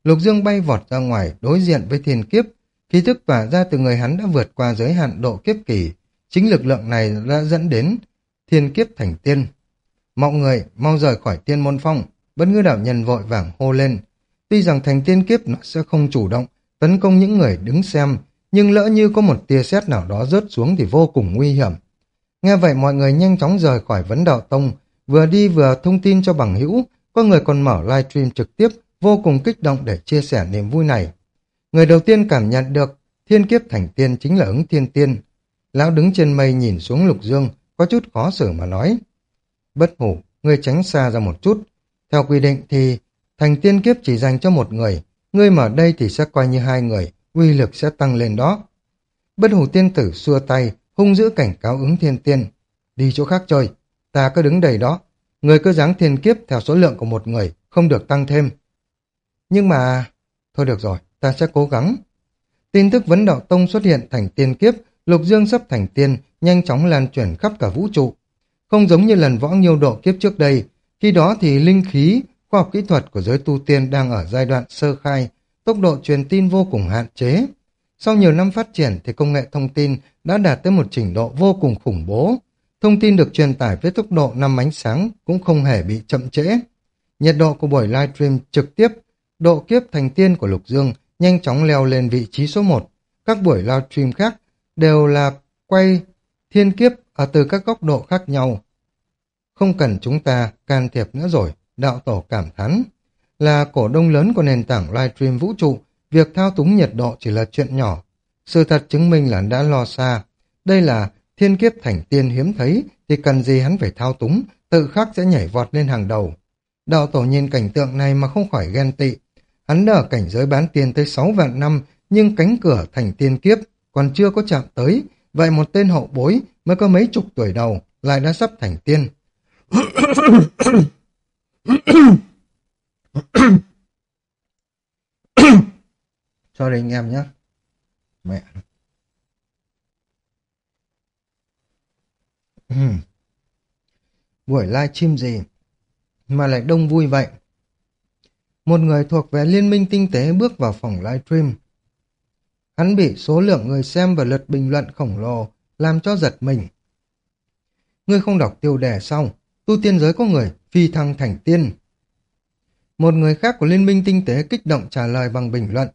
Lục Dương bay vọt ra ngoài đối diện với thiên kiếp. Khí thức tỏa ra từ người hắn đã vượt qua giới hạn độ kiếp kỳ. Chính lực lượng này đã dẫn đến thiên kiếp thành tiên. Mọi người mau rời khỏi tiên môn phong. Bất Ngư đạo nhân vội vàng hô lên. Tuy rằng thành tiên kiếp nó sẽ không chủ động tấn công những người đứng xem, nhưng lỡ như có một tia sét nào đó rớt xuống thì vô cùng nguy hiểm. Nghe vậy mọi người nhanh chóng rời khỏi Vấn Đạo Tông, vừa đi vừa thông tin cho bằng hữu, có người còn mở livestream trực tiếp, vô cùng kích động để chia sẻ niềm vui này. Người đầu tiên cảm nhận được thiên kiếp thành tiên chính là Ứng Thiên Tiên. Lão đứng trên mây nhìn xuống Lục Dương, có chút khó xử mà nói. Bất Hủ, ngươi tránh xa ra một chút. Theo quy định thì thành tiên kiếp chỉ dành cho một người, ngươi mở đây thì sẽ coi như hai người, uy lực sẽ tăng lên đó. Bất Hủ tiên tử xua tay, hung dữ cảnh cáo Ứng Thiên Tiên. Đi chỗ khác chơi, ta cứ đứng đầy đó. Người cứ giáng thiên kiếp theo số lượng của một người, không được tăng thêm. Nhưng mà... Thôi được rồi, ta sẽ cố gắng. Tin tức Vấn Đạo Tông xuất hiện thành tiên kiếp, Lục Dương sắp thành tiên, nhanh chóng lan truyền khắp cả vũ trụ. Không giống như lần Võ Nghiêu độ kiếp trước đây, khi đó thì linh khí, khoa học kỹ thuật của giới tu tiên đang ở giai đoạn sơ khai, tốc độ truyền tin vô cùng hạn chế. Sau nhiều năm phát triển thì công nghệ thông tin đã đạt tới một trình độ vô cùng khủng bố. Thông tin được truyền tải với tốc độ năm ánh sáng cũng không hề bị chậm trễ. Nhiệt độ của buổi livestream trực tiếp, độ kiếp thành tiên của Lục Dương nhanh chóng leo lên vị trí số 1. Các buổi livestream khác đều là quay thiên kiếp ở từ các góc độ khác nhau. Không cần chúng ta can thiệp nữa rồi, đạo tổ cảm thán. Là cổ đông lớn của nền tảng livestream vũ trụ, việc thao túng nhiệt độ chỉ là chuyện nhỏ. Sự thật chứng minh là đã lo xa. Đây là thiên kiếp thành tiên hiếm thấy, thì cần gì hắn phải thao túng, tự khắc sẽ nhảy vọt lên hàng đầu. Đạo tổ nhìn cảnh tượng này mà không khỏi ghen tị. Hắn đã ở cảnh giới bán tiên tới 6 vạn năm, nhưng cánh cửa thành tiên kiếp còn chưa có chạm tới. Vậy một tên hậu bối mới có mấy chục tuổi đầu lại đã sắp thành tiên. Sorry anh em nhé. Mẹ. Buổi live stream gì mà lại đông vui vậy? Một người thuộc về Liên minh Tinh tế bước vào phòng livestream. Hắn bị số lượng người xem và lượt bình luận khổng lồ làm cho giật mình. Ngươi không đọc tiêu đề xong, tu tiên giới có người phi thăng thành tiên. Một người khác của Liên minh Tinh tế kích động trả lời bằng bình luận.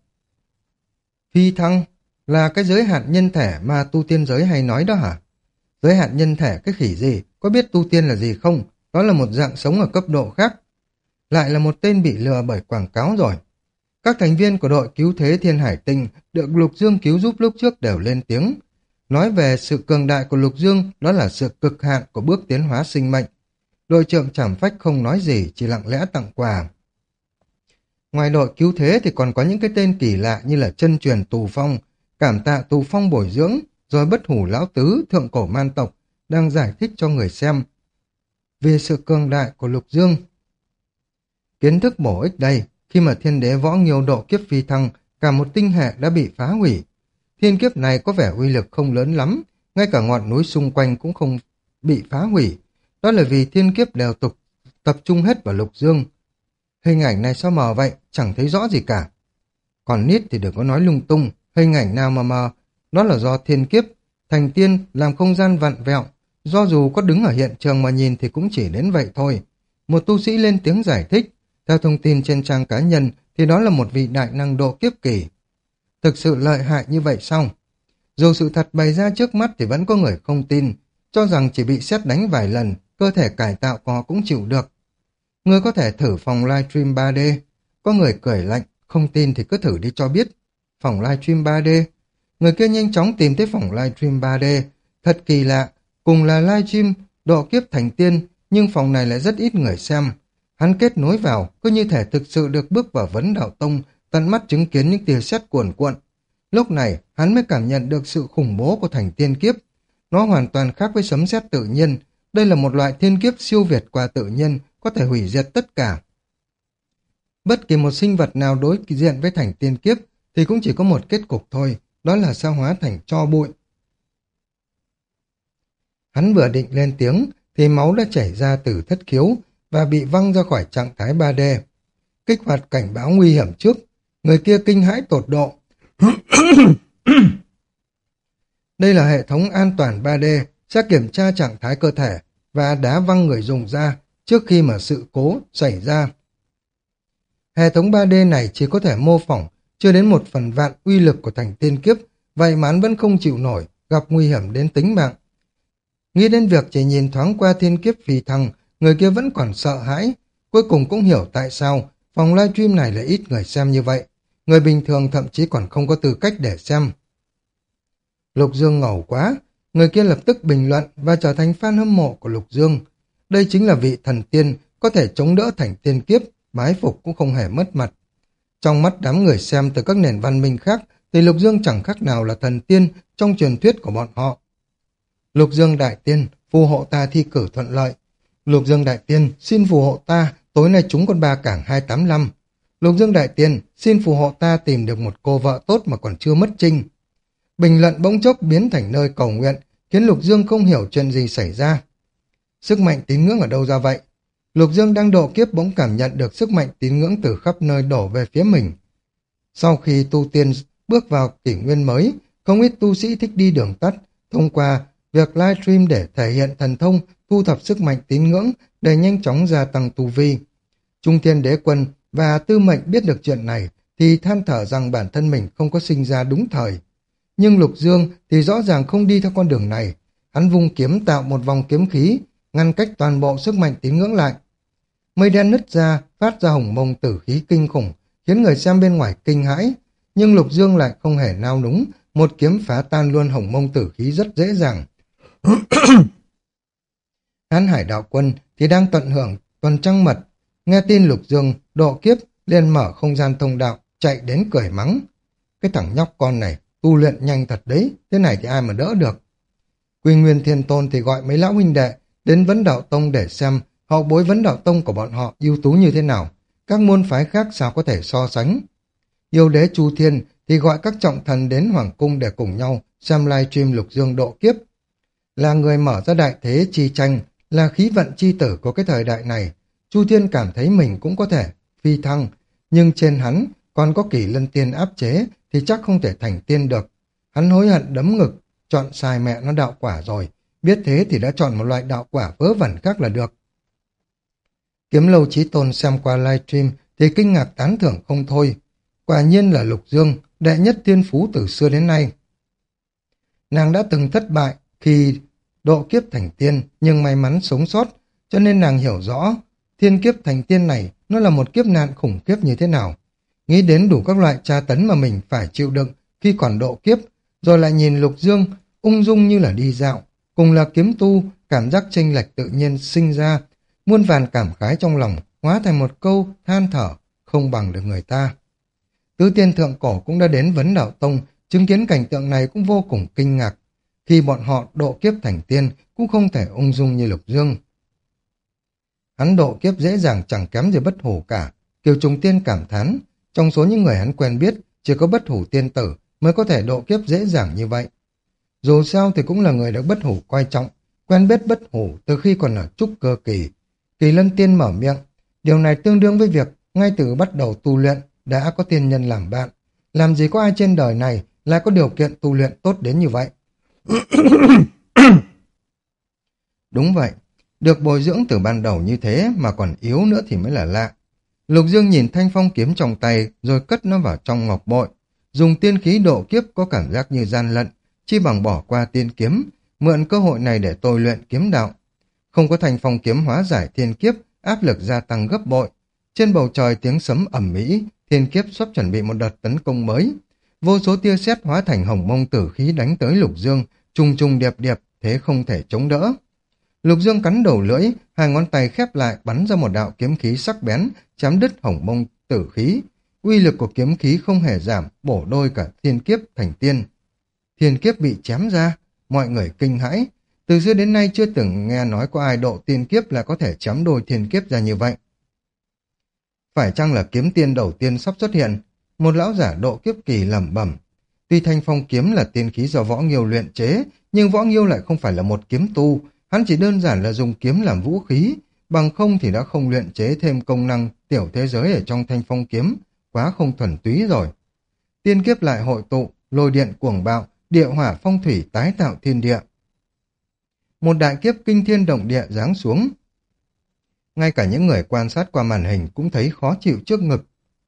Phi thăng là cái giới hạn nhân thể mà tu tiên giới hay nói đó hả? Giới hạn nhân thể cái khỉ gì, có biết tu tiên là gì không? Đó là một dạng sống ở cấp độ khác. Lại là một tên bị lừa bởi quảng cáo rồi. Các thành viên của đội cứu thế Thiên Hải Tinh được Lục Dương cứu giúp lúc trước đều lên tiếng. Nói về sự cường đại của Lục Dương, đó là sự cực hạn của bước tiến hóa sinh mệnh. Đội trưởng Trảm Phách không nói gì, chỉ lặng lẽ tặng quà. Ngoài đội cứu thế thì còn có những cái tên kỳ lạ như là chân truyền Tù Phong, cảm tạ Tù Phong bồi dưỡng, rồi Bất Hủ Lão Tứ, thượng cổ man tộc, đang giải thích cho người xem về sự cường đại của Lục Dương. Kiến thức bổ ích đây, khi mà thiên đế Võ Nghiêu độ kiếp phi thăng, cả một tinh hệ đã bị phá hủy. Thiên kiếp này có vẻ uy lực không lớn lắm, ngay cả ngọn núi xung quanh cũng không bị phá hủy. Đó là vì thiên kiếp đều tập trung hết vào Lục Dương. Hình ảnh này sao mờ vậy, chẳng thấy rõ gì cả. Còn nít thì đừng có nói lung tung, hình ảnh nào mà mờ, đó là do thiên kiếp, thành tiên làm không gian vặn vẹo. Do dù có đứng ở hiện trường mà nhìn thì cũng chỉ đến vậy thôi. Một tu sĩ lên tiếng giải thích. Theo thông tin trên trang cá nhân thì đó là một vị đại năng độ kiếp kỳ. Thực sự lợi hại như vậy sao? Dù sự thật bày ra trước mắt thì vẫn có người không tin, cho rằng chỉ bị sét đánh vài lần, cơ thể cải tạo của họ cũng chịu được. Người có thể thử phòng livestream 3D. Có người cười lạnh, không tin thì cứ thử đi cho biết. Phòng livestream 3D. Người kia nhanh chóng tìm thấy phòng livestream 3D. Thật kỳ lạ, cùng là livestream độ kiếp thành tiên, nhưng phòng này lại rất ít người xem. Hắn kết nối vào, cứ như thể thực sự được bước vào Vấn Đạo Tông, tận mắt chứng kiến những tia sét cuồn cuộn. Lúc này, hắn mới cảm nhận được sự khủng bố của thành tiên kiếp. Nó hoàn toàn khác với sấm sét tự nhiên. Đây là một loại thiên kiếp siêu việt qua tự nhiên, có thể hủy diệt tất cả. Bất kỳ một sinh vật nào đối diện với thành tiên kiếp thì cũng chỉ có một kết cục thôi, đó là sa hóa thành tro bụi. Hắn vừa định lên tiếng thì máu đã chảy ra từ thất khiếu và bị văng ra khỏi trạng thái 3D. Kích hoạt cảnh báo nguy hiểm trước, Người kia kinh hãi tột độ. Đây là hệ thống an toàn 3D, sẽ kiểm tra trạng thái cơ thể và đá văng người dùng ra trước khi mà sự cố xảy ra. Hệ thống 3D này chỉ có thể mô phỏng chưa đến 1/1000 uy lực của thành tiên kiếp, vậy mà hắn vẫn không chịu nổi, gặp nguy hiểm đến tính mạng. Nghĩ đến việc chỉ nhìn thoáng qua thiên kiếp phi thăng, người kia vẫn còn sợ hãi. Cuối cùng cũng hiểu tại sao phòng livestream này lại ít người xem như vậy. Người bình thường thậm chí còn không có tư cách để xem. Lục Dương ngầu quá, người kia lập tức bình luận và trở thành fan hâm mộ của Lục Dương. Đây chính là vị thần tiên có thể chống đỡ thành tiên kiếp, bái phục cũng không hề mất mặt. Trong mắt đám người xem từ các nền văn minh khác thì Lục Dương chẳng khác nào là thần tiên trong truyền thuyết của bọn họ. Lục Dương đại tiên, phù hộ ta thi cử thuận lợi. Lục Dương đại tiên, xin phù hộ ta, tối nay trúng con ba cảng 285. Lục Dương đại tiên, xin phù hộ ta tìm được một cô vợ tốt mà còn chưa mất trinh. Bình luận bỗng chốc biến thành nơi cầu nguyện, khiến Lục Dương không hiểu chuyện gì xảy ra. Sức mạnh tín ngưỡng ở đâu ra vậy? Lục Dương đang độ kiếp bỗng cảm nhận được sức mạnh tín ngưỡng từ khắp nơi đổ về phía mình. Sau khi tu tiên bước vào kỷ nguyên mới, không ít tu sĩ thích đi đường tắt, thông qua việc livestream để thể hiện thần thông, thu thập sức mạnh tín ngưỡng để nhanh chóng gia tăng tu vi. Trung Thiên Đế Quân và Tư Mệnh biết được chuyện này thì than thở rằng bản thân mình không có sinh ra đúng thời. Nhưng Lục Dương thì rõ ràng không đi theo con đường này. Hắn vung kiếm tạo một vòng kiếm khí, ngăn cách toàn bộ sức mạnh tín ngưỡng lại. Mây đen nứt ra, phát ra hồng mông tử khí kinh khủng, khiến người xem bên ngoài kinh hãi. Nhưng Lục Dương lại không hề nao núng, một kiếm phá tan luôn hồng mông tử khí rất dễ dàng. Hán Hải Đạo Quân thì đang tận hưởng tuần trăng mật, nghe tin Lục Dương độ kiếp liền mở không gian thông đạo, chạy đến cười mắng. Cái thằng nhóc con này tu luyện nhanh thật đấy, thế này thì ai mà đỡ được. Quy Nguyên Thiên Tôn thì gọi mấy lão huynh đệ đến Vấn Đạo Tông để xem hậu bối Vấn Đạo Tông của bọn họ ưu tú như thế nào, các môn phái khác sao có thể so sánh. Yêu đế Chu Thiên thì gọi các trọng thần đến Hoàng Cung để cùng nhau xem livestream Lục Dương độ kiếp. Là người mở ra đại thế chi tranh, là khí vận chi tử của cái thời đại này, Chu Thiên cảm thấy mình cũng có thể phi thăng, nhưng trên hắn còn có Kỷ Lân Tiên áp chế thì chắc không thể thành tiên được. Hắn hối hận đấm ngực, chọn sai mẹ nó đạo quả rồi, biết thế thì đã chọn một loại đạo quả vớ vẩn khác là được. Kiếm Lâu Chí Tôn xem qua livestream thì kinh ngạc tán thưởng không thôi. Quả nhiên là Lục Dương, đệ nhất thiên phú từ xưa đến nay. Nàng đã từng thất bại khi độ kiếp thành tiên, nhưng may mắn sống sót, cho nên nàng hiểu rõ thiên kiếp thành tiên này nó là một kiếp nạn khủng khiếp như thế nào. Nghĩ đến đủ các loại tra tấn mà mình phải chịu đựng khi còn độ kiếp, rồi lại nhìn Lục Dương ung dung như là đi dạo, cùng là kiếm tu, cảm giác chênh lệch tự nhiên sinh ra, muôn vàn cảm khái trong lòng hóa thành một câu than thở không bằng được người ta. Tứ Tiên Thượng Cổ cũng đã đến Vấn Đạo Tông, chứng kiến cảnh tượng này cũng vô cùng kinh ngạc. Khi bọn họ độ kiếp thành tiên cũng không thể ung dung như Lục Dương. Hắn độ kiếp dễ dàng chẳng kém gì Bất Hủ cả. Kiều Trùng Tiên cảm thán, trong số những người hắn quen biết, chỉ có Bất Hủ tiên tử mới có thể độ kiếp dễ dàng như vậy. Dù sao thì cũng là người được Bất Hủ coi trọng, quen biết Bất Hủ từ khi còn ở trúc cơ kỳ. Kỳ Lân Tiên mở miệng, điều này tương đương với việc ngay từ bắt đầu tu luyện đã có tiên nhân làm bạn. Làm gì có ai trên đời này lại có điều kiện tu luyện tốt đến như vậy? Đúng vậy, được bồi dưỡng từ ban đầu như thế mà còn yếu nữa thì mới là lạ. Lục Dương nhìn thanh phong kiếm trong tay rồi cất nó vào trong ngọc bội. Dùng tiên khí độ kiếp có cảm giác như gian lận, chi bằng bỏ qua tiên kiếm, mượn cơ hội này để tôi luyện kiếm đạo. Không có thanh phong kiếm hóa giải thiên kiếp, áp lực gia tăng gấp bội. Trên bầu trời tiếng sấm ầm ĩ, thiên kiếp sắp chuẩn bị một đợt tấn công mới. Vô số tia sét hóa thành hồng mông tử khí đánh tới Lục Dương, trùng trùng điệp điệp, thế không thể chống đỡ. Lục Dương cắn đầu lưỡi, hai ngón tay khép lại bắn ra một đạo kiếm khí sắc bén, chém đứt hồng mông tử khí. Uy lực của kiếm khí không hề giảm, bổ đôi cả thiên kiếp thành tiên. Thiên kiếp bị chém ra, mọi người kinh hãi. Từ xưa đến nay chưa từng nghe nói có ai độ tiên kiếp là có thể chém đôi thiên kiếp ra như vậy. Phải chăng là kiếm tiên đầu tiên sắp xuất hiện? Một lão giả độ kiếp kỳ lẩm bẩm. Tuy thanh phong kiếm là tiên khí do Võ Nghiêu luyện chế, nhưng Võ Nghiêu lại không phải là một kiếm tu, hắn chỉ đơn giản là dùng kiếm làm vũ khí, bằng không thì đã không luyện chế thêm công năng tiểu thế giới ở trong thanh phong kiếm, quá không thuần túy rồi. Tiên kiếp lại hội tụ, lôi điện cuồng bạo, địa hỏa phong thủy tái tạo thiên địa. Một đại kiếp kinh thiên động địa giáng xuống. Ngay cả những người quan sát qua màn hình cũng thấy khó chịu trước ngực.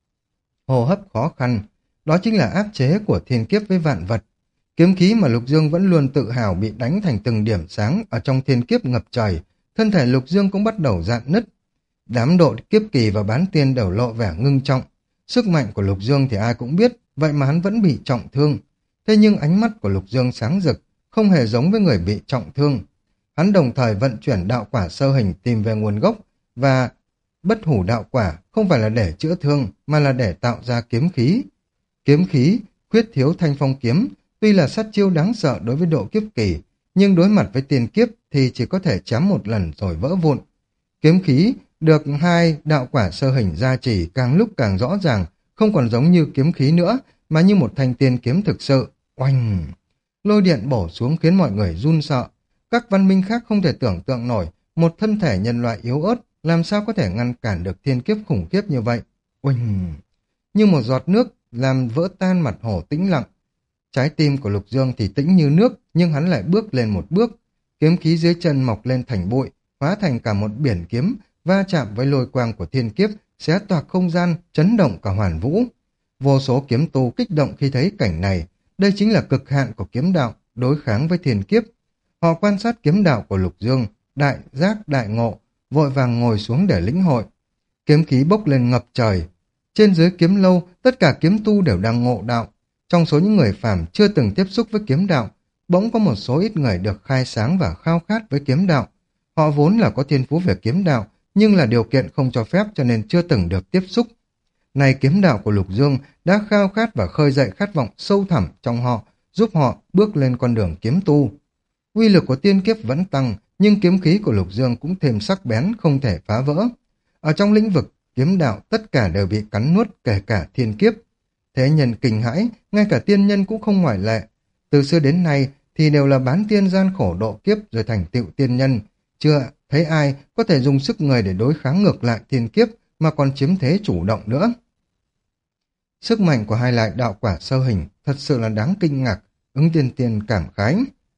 Hô hấp khó khăn, đó chính là áp chế của thiên kiếp với vạn vật. Kiếm khí mà Lục Dương vẫn luôn tự hào bị đánh thành từng điểm sáng ở trong thiên kiếp ngập trời, thân thể Lục Dương cũng bắt đầu rạn nứt. Đám độ kiếp kỳ và bán tiên đều lộ vẻ ngưng trọng. Sức mạnh của Lục Dương thì ai cũng biết, vậy mà hắn vẫn bị trọng thương. Thế nhưng ánh mắt của Lục Dương sáng rực, không hề giống với người bị trọng thương. Hắn đồng thời vận chuyển đạo quả sơ hình tìm về nguồn gốc, và bất hủ đạo quả không phải là để chữa thương, mà là để tạo ra kiếm khí. Kiếm khí, khuyết thiếu thanh phong kiếm, tuy là sát chiêu đáng sợ đối với độ kiếp kỳ, nhưng đối mặt với tiên kiếp thì chỉ có thể chém một lần rồi vỡ vụn. Kiếm khí được hai đạo quả sơ hình gia trì càng lúc càng rõ ràng, không còn giống như kiếm khí nữa, mà như một thanh tiên kiếm thực sự. Oanh! Lôi điện bổ xuống khiến mọi người run sợ. Các văn minh khác không thể tưởng tượng nổi, một thân thể nhân loại yếu ớt làm sao có thể ngăn cản được thiên kiếp khủng khiếp như vậy. Oanh! Như một giọt nước làm vỡ tan mặt hồ tĩnh lặng. Trái tim của Lục Dương thì tĩnh như nước, nhưng hắn lại bước lên một bước. Kiếm khí dưới chân mọc lên thành bụi, hóa thành cả một biển kiếm, va chạm với lôi quang của thiên kiếp, xé toạc không gian, chấn động cả hoàn vũ. Vô số kiếm tu kích động khi thấy cảnh này. Đây chính là cực hạn của kiếm đạo, đối kháng với thiên kiếp. Họ quan sát kiếm đạo của Lục Dương, đại giác đại ngộ, vội vàng ngồi xuống để lĩnh hội. Kiếm khí bốc lên ngập trời. Trên dưới kiếm lâu, tất cả kiếm tu đều đang ngộ đạo. Trong số những người phàm chưa từng tiếp xúc với kiếm đạo, bỗng có một số ít người được khai sáng và khao khát với kiếm đạo. Họ vốn là có thiên phú về kiếm đạo, nhưng là điều kiện không cho phép cho nên chưa từng được tiếp xúc. Này kiếm đạo của Lục Dương đã khao khát và khơi dậy khát vọng sâu thẳm trong họ, giúp họ bước lên con đường kiếm tu. Uy lực của tiên kiếp vẫn tăng, nhưng kiếm khí của Lục Dương cũng thêm sắc bén, không thể phá vỡ. Ở trong lĩnh vực kiếm đạo, tất cả đều bị cắn nuốt, kể cả thiên kiếp. Thế nhân kinh hãi, ngay cả tiên nhân cũng không ngoại lệ. Từ xưa đến nay thì đều là bán tiên gian khổ độ kiếp rồi thành tựu tiên nhân. Chưa thấy ai có thể dùng sức người để đối kháng ngược lại thiên kiếp mà còn chiếm thế chủ động nữa. Sức mạnh của hai loại đạo quả sơ hình thật sự là đáng kinh ngạc, Ứng Tiên Tiên cảm khái.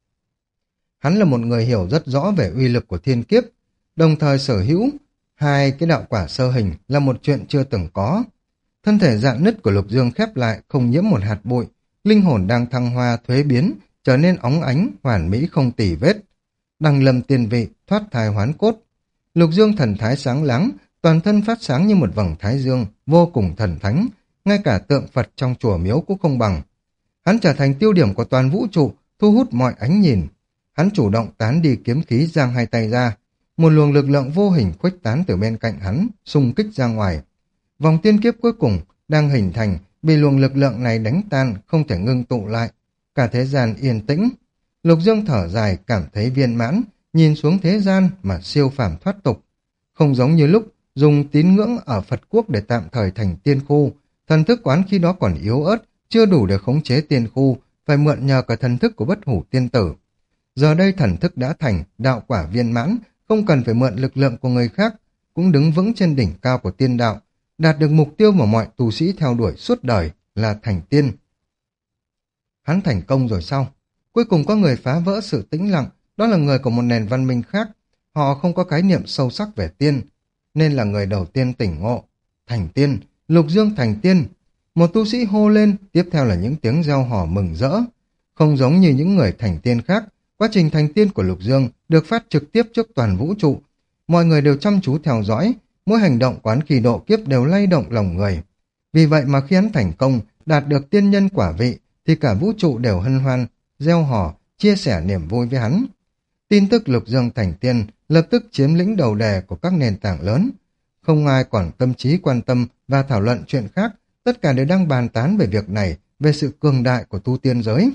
Hắn là một người hiểu rất rõ về uy lực của thiên kiếp, đồng thời sở hữu hai cái đạo quả sơ hình là một chuyện chưa từng có. Thân thể rạn nứt của Lục Dương khép lại, không nhiễm một hạt bụi, linh hồn đang thăng hoa thuế biến, trở nên óng ánh, hoàn mỹ không tì vết. Đăng lâm tiên vị, thoát thai hoán cốt. Lục Dương thần thái sáng láng, toàn thân phát sáng như một vầng thái dương, vô cùng thần thánh, ngay cả tượng Phật trong chùa miếu cũng không bằng. Hắn trở thành tiêu điểm của toàn vũ trụ, thu hút mọi ánh nhìn. Hắn chủ động tán đi kiếm khí, giang hai tay ra. Một luồng lực lượng vô hình khuếch tán từ bên cạnh hắn, xung kích ra ngoài. Vòng tiên kiếp cuối cùng đang hình thành, bị luồng lực lượng này đánh tan, không thể ngưng tụ lại. Cả thế gian yên tĩnh. Lục Dương thở dài, cảm thấy viên mãn, nhìn xuống thế gian mà siêu phàm thoát tục. Không giống như lúc dùng tín ngưỡng ở Phật quốc để tạm thời thành tiên khu, thần thức quán khi đó còn yếu ớt, chưa đủ để khống chế tiên khu, phải mượn nhờ cả thần thức của bất hủ tiên tử. Giờ đây thần thức đã thành, đạo quả viên mãn, không cần phải mượn lực lượng của người khác, cũng đứng vững trên đỉnh cao của tiên đạo, đạt được mục tiêu mà mọi tu sĩ theo đuổi suốt đời là thành tiên. Hắn thành công rồi sao? Cuối cùng có người phá vỡ sự tĩnh lặng, đó là người của một nền văn minh khác. Họ không có khái niệm sâu sắc về tiên, nên là người đầu tiên tỉnh ngộ. Thành tiên, Lục Dương thành tiên. Một tu sĩ hô lên, tiếp theo là những tiếng reo hò mừng rỡ. Không giống như những người thành tiên khác, quá trình thành tiên của Lục Dương được phát trực tiếp trước toàn vũ trụ. Mọi người đều chăm chú theo dõi, mỗi hành động quán khi độ kiếp đều lay động lòng người. Vì vậy mà khi hắn thành công, đạt được tiên nhân quả vị, thì cả vũ trụ đều hân hoan, reo hò, chia sẻ niềm vui với hắn. Tin tức Lục Dương thành tiên lập tức chiếm lĩnh đầu đề của các nền tảng lớn. Không ai còn tâm trí quan tâm và thảo luận chuyện khác, tất cả đều đang bàn tán về việc này, về sự cường đại của tu tiên giới.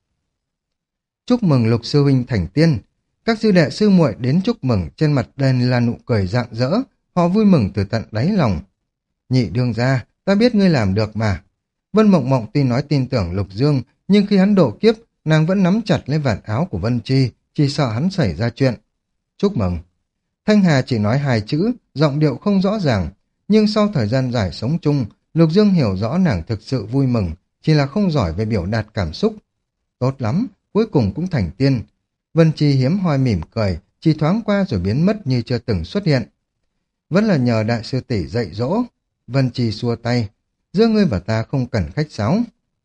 Chúc mừng Lục sư huynh thành tiên. Các sư đệ sư muội đến chúc mừng, trên mặt đen là nụ cười rạng rỡ, họ vui mừng từ tận đáy lòng. Nhị đương gia, ta biết ngươi làm được mà. Vân Mộng Mộng tuy nói tin tưởng Lục Dương, nhưng khi hắn độ kiếp, nàng vẫn nắm chặt lấy vạt áo của Vân Chi, chỉ sợ hắn xảy ra chuyện. Chúc mừng. Thanh Hà chỉ nói hai chữ, giọng điệu không rõ ràng, nhưng sau thời gian dài sống chung, Lục Dương hiểu rõ nàng thực sự vui mừng, chỉ là không giỏi về biểu đạt cảm xúc. Tốt lắm, cuối cùng cũng thành tiên. Vân Chi hiếm hoi mỉm cười, chỉ thoáng qua rồi biến mất như chưa từng xuất hiện. Vẫn là nhờ đại sư tỷ dạy dỗ. Vân Chi xua tay, giữa ngươi và ta không cần khách sáo.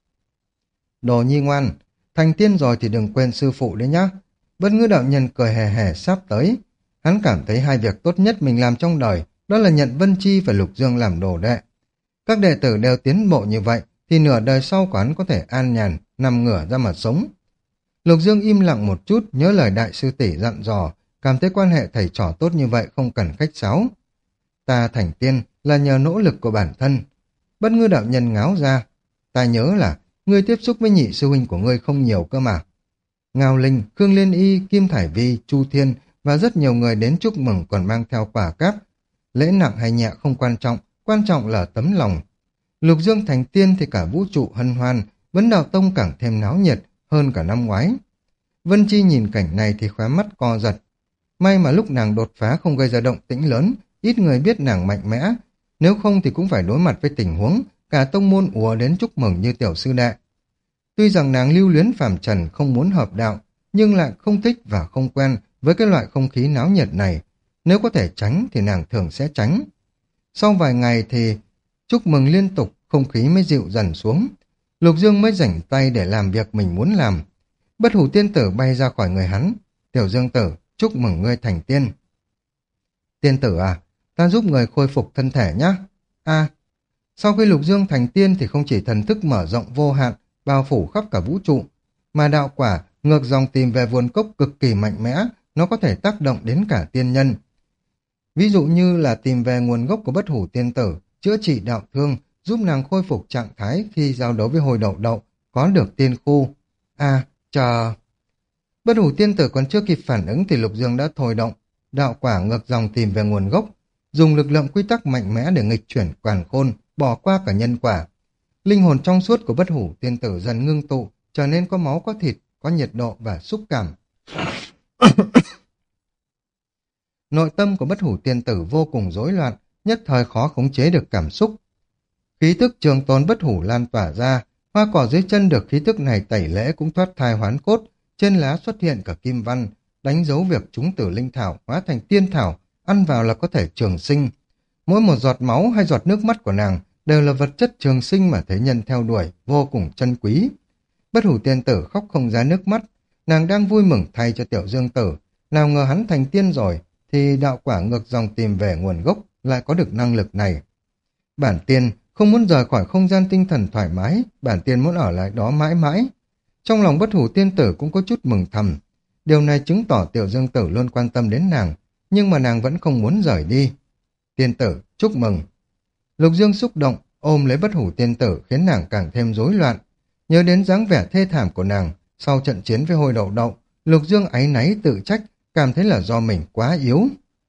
Đồ nhi ngoan, thành tiên rồi thì đừng quên sư phụ đấy nhá. Bất ngữ đạo nhân cười hề hề sắp tới. Hắn cảm thấy hai việc tốt nhất mình làm trong đời, đó là nhận Vân Chi và Lục Dương làm đồ đệ. Các đệ tử đều tiến bộ như vậy, thì nửa đời sau của hắn có thể an nhàn, nằm ngửa ra mà sống. Lục Dương im lặng một chút, nhớ lời đại sư tỷ dặn dò, cảm thấy quan hệ thầy trò tốt như vậy không cần khách sáo. Ta thành tiên là nhờ nỗ lực của bản thân. Bất ngư đạo nhân ngáo ra. Ta nhớ là ngươi tiếp xúc với nhị sư huynh của ngươi không nhiều cơ mà. Ngao Linh, Khương Liên Y, Kim Thải Vi, Chu Thiên và rất nhiều người đến chúc mừng còn mang theo quả cáp. Lễ nặng hay nhẹ không quan trọng là tấm lòng. Lục Dương thành tiên thì cả vũ trụ hân hoan, Vấn Đạo Tông càng thêm náo nhiệt hơn cả năm ngoái. Vân Chi nhìn cảnh này thì khóe mắt co giật. May mà lúc nàng đột phá không gây ra động tĩnh lớn, ít người biết nàng mạnh mẽ, nếu không thì cũng phải đối mặt với tình huống cả tông môn ùa đến chúc mừng như tiểu sư đệ. Tuy rằng nàng lưu luyến phàm trần không muốn hợp đạo, nhưng lại không thích và không quen với cái loại không khí náo nhiệt này. Nếu có thể tránh thì nàng thường sẽ tránh. Sau vài ngày thì chúc mừng liên tục, không khí mới dịu dần xuống. Lục Dương mới rảnh tay để làm việc mình muốn làm. Bất Hủ Tiên Tử bay ra khỏi người hắn. Tiểu Dương Tử, chúc mừng ngươi thành tiên. Tiên tử à, ta giúp người khôi phục thân thể nhé. Sau khi Lục Dương thành tiên thì không chỉ thần thức mở rộng vô hạn, bao phủ khắp cả vũ trụ, mà đạo quả ngược dòng tìm về vườn cốc cực kỳ mạnh mẽ, nó có thể tác động đến cả tiên nhân. Ví dụ như là tìm về nguồn gốc của Bất Hủ Tiên Tử, chữa trị đạo thương, giúp nàng khôi phục trạng thái khi giao đấu với hồi đậu đậu, có được tiên khu. Bất Hủ Tiên Tử còn chưa kịp phản ứng thì Lục Dương đã thôi động, đạo quả ngược dòng tìm về nguồn gốc, dùng lực lượng quy tắc mạnh mẽ để nghịch chuyển càn khôn, bỏ qua cả nhân quả. Linh hồn trong suốt của Bất Hủ Tiên Tử dần ngưng tụ, trở nên có máu có thịt, có nhiệt độ và xúc cảm. Nội tâm của Bất Hủ Tiên Tử vô cùng rối loạn, nhất thời khó khống chế được cảm xúc. Khí tức trường tồn Bất Hủ lan tỏa ra, hoa cỏ dưới chân được khí tức này tẩy lễ cũng thoát thai hoán cốt, trên lá xuất hiện cả kim văn, đánh dấu việc chúng tử linh thảo hóa thành tiên thảo, ăn vào là có thể trường sinh. Mỗi một giọt máu hay giọt nước mắt của nàng đều là vật chất trường sinh mà thế nhân theo đuổi, vô cùng chân quý. Bất Hủ Tiên Tử khóc không ra nước mắt, nàng đang vui mừng thay cho Tiểu Dương Tử, nào ngờ hắn thành tiên rồi, thì đạo quả ngược dòng tìm về nguồn gốc lại có được năng lực này. Bản tiên không muốn rời khỏi không gian tinh thần thoải mái, bản tiên muốn ở lại đó mãi mãi. Trong lòng Bất Hủ Tiên Tử cũng có chút mừng thầm. Điều này chứng tỏ Tiểu Dương Tử luôn quan tâm đến nàng, nhưng mà nàng vẫn không muốn rời đi. Tiên tử, chúc mừng. Lục Dương xúc động, ôm lấy Bất Hủ Tiên Tử khiến nàng càng thêm rối loạn. Nhớ đến dáng vẻ thê thảm của nàng, sau trận chiến với hồi đậu đậu, Lục Dương áy náy tự trách, cảm thấy là do mình quá yếu.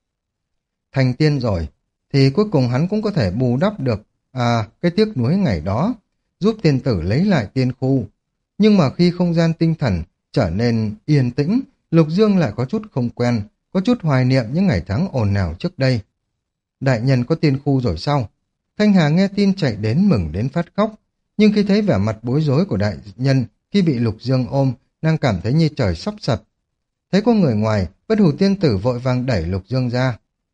Thành tiên rồi, thì cuối cùng hắn cũng có thể bù đắp được cái tiếc nuối ngày đó, giúp tiên tử lấy lại tiên khu. Nhưng mà khi không gian tinh thần trở nên yên tĩnh, Lục Dương lại có chút không quen, có chút hoài niệm những ngày tháng ồn ào trước đây. Đại nhân có tiên khu rồi sao? Thanh Hà nghe tin chạy đến mừng đến phát khóc, nhưng khi thấy vẻ mặt bối rối của đại nhân khi bị Lục Dương ôm, nàng cảm thấy như trời sắp sập. Thấy có người ngoài, Bất Hủ Tiên Tử vội vàng đẩy Lục Dương ra.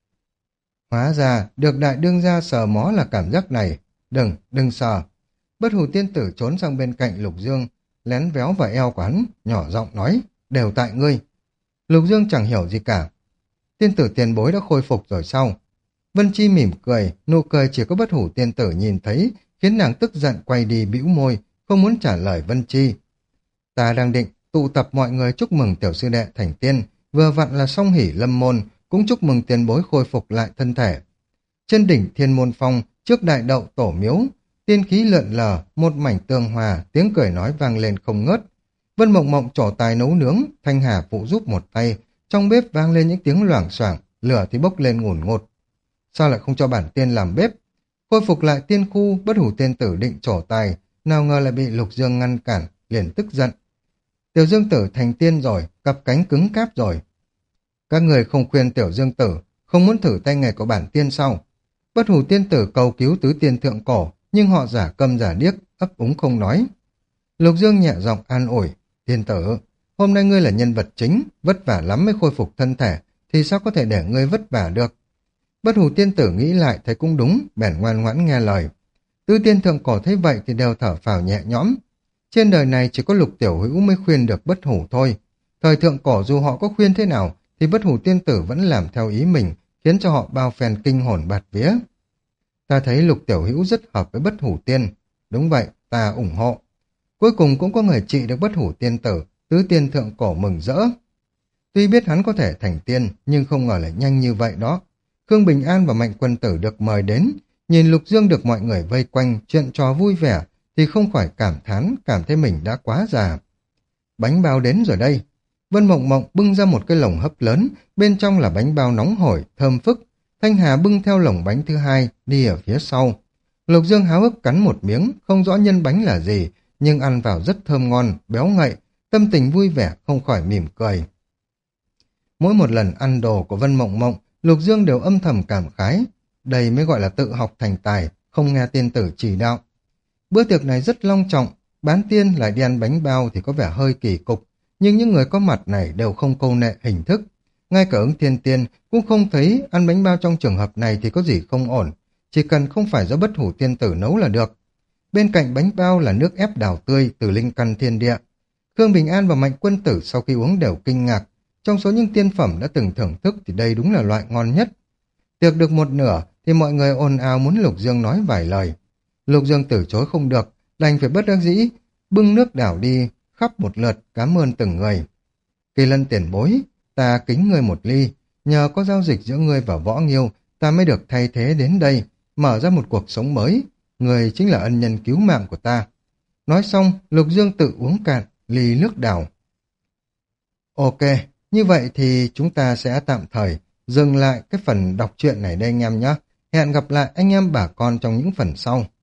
Hóa ra, được đại đương gia sờ mó là cảm giác này. Đừng sờ. Bất Hủ Tiên Tử trốn sang bên cạnh Lục Dương, lén véo vào eo của hắn, nhỏ giọng nói, đều tại ngươi. Lục Dương chẳng hiểu gì cả. Tiên tử tiền bối đã khôi phục rồi sao? Vân Chi mỉm cười, nụ cười chỉ có Bất Hủ Tiên Tử nhìn thấy, khiến nàng tức giận quay đi bĩu môi, không muốn trả lời Vân Chi. Ta đang định tụ tập mọi người chúc mừng tiểu sư đệ thành tiên, vừa vặn là song hỷ lâm môn, cũng chúc mừng tiền bối khôi phục lại thân thể. Trên đỉnh Thiên Môn Phong, trước đại đậu tổ miếu, tiên khí lượn lờ, một mảnh tường hòa, tiếng cười nói vang lên không ngớt. Vân Mộng Mộng trổ tài nấu nướng, Thanh Hà phụ giúp một tay, trong bếp vang lên những tiếng loảng xoảng, lửa thì bốc lên ngùn ngụt. Sao lại không cho bản tiên làm bếp? Khôi phục lại tiên khu, Bất Hủ Tiên Tử định trổ tài, nào ngờ lại bị Lục Dương ngăn cản, liền tức giận. Tiểu Dương Tử thành tiên rồi, cặp cánh cứng cáp rồi. Các người không khuyên Tiểu Dương Tử, không muốn thử tay nghề của bản tiên sau. Bất Hủ Tiên Tử cầu cứu tứ tiên thượng cổ, nhưng họ giả câm giả điếc, ấp úng không nói. Lục Dương nhẹ giọng an ủi, tiên tử, hôm nay ngươi là nhân vật chính, vất vả lắm mới khôi phục thân thể, thì sao có thể để ngươi vất vả được. Bất hủ tiên tử nghĩ lại thấy cũng đúng, bèn ngoan ngoãn nghe lời. Tứ tiên thượng cổ thấy vậy thì đều thở phào nhẹ nhõm. Trên đời này chỉ có Lục Tiểu Hữu mới khuyên được bất hủ thôi. Thời thượng cổ dù họ có khuyên thế nào thì bất hủ tiên tử vẫn làm theo ý mình, khiến cho họ bao phen kinh hồn bạt vía. Ta thấy Lục Tiểu Hữu rất hợp với bất hủ tiên. Đúng vậy, ta ủng hộ. Cuối cùng cũng có người trị được bất hủ tiên tử, tứ tiên thượng cổ mừng rỡ. Tuy biết hắn có thể thành tiên, nhưng không ngờ lại nhanh như vậy đó. Khương Bình An và Mạnh Quân Tử được mời đến, nhìn Lục Dương được mọi người vây quanh, chuyện trò vui vẻ, thì không khỏi cảm thán, cảm thấy mình đã quá già. Bánh bao đến rồi đây. Vân Mộng Mộng bưng ra một cái lồng hấp lớn, bên trong là bánh bao nóng hổi, thơm phức. Thanh Hà bưng theo lồng bánh thứ hai, đi ở phía sau. Lục Dương háo hức cắn một miếng, không rõ nhân bánh là gì, nhưng ăn vào rất thơm ngon, béo ngậy, tâm tình vui vẻ, không khỏi mỉm cười. Mỗi một lần ăn đồ của Vân Mộng Mộng, Lục Dương đều âm thầm cảm khái. Đây mới gọi là tự học thành tài, không nghe tiên tử chỉ đạo. Bữa tiệc này rất long trọng, bán tiên lại đi ăn bánh bao thì có vẻ hơi kỳ cục, nhưng những người có mặt này đều không câu nệ hình thức. Ngay cả ứng thiên tiên cũng không thấy ăn bánh bao trong trường hợp này thì có gì không ổn, chỉ cần không phải do bất hủ tiên tử nấu là được. Bên cạnh bánh bao là nước ép đào tươi từ linh căn thiên địa. Khương Bình An và Mạnh Quân Tử sau khi uống đều kinh ngạc, trong số những tiên phẩm đã từng thưởng thức thì đây đúng là loại ngon nhất. Tiệc được một nửa thì mọi người ồn ào muốn Lục Dương nói vài lời. Lục Dương từ chối không được, đành phải bất đắc dĩ, bưng nước đảo đi, khắp một lượt, cảm ơn từng người. Kỳ Lân tiền bối, ta kính ngươi một ly, nhờ có giao dịch giữa ngươi và Võ Nghiêu, ta mới được thay thế đến đây, mở ra một cuộc sống mới. Người chính là ân nhân cứu mạng của ta. Nói xong, Lục Dương tự uống cạn ly nước đảo. Ok, như vậy thì chúng ta sẽ tạm thời dừng lại cái phần đọc truyện này đây anh em nhé. Hẹn gặp lại anh em bà con trong những phần sau.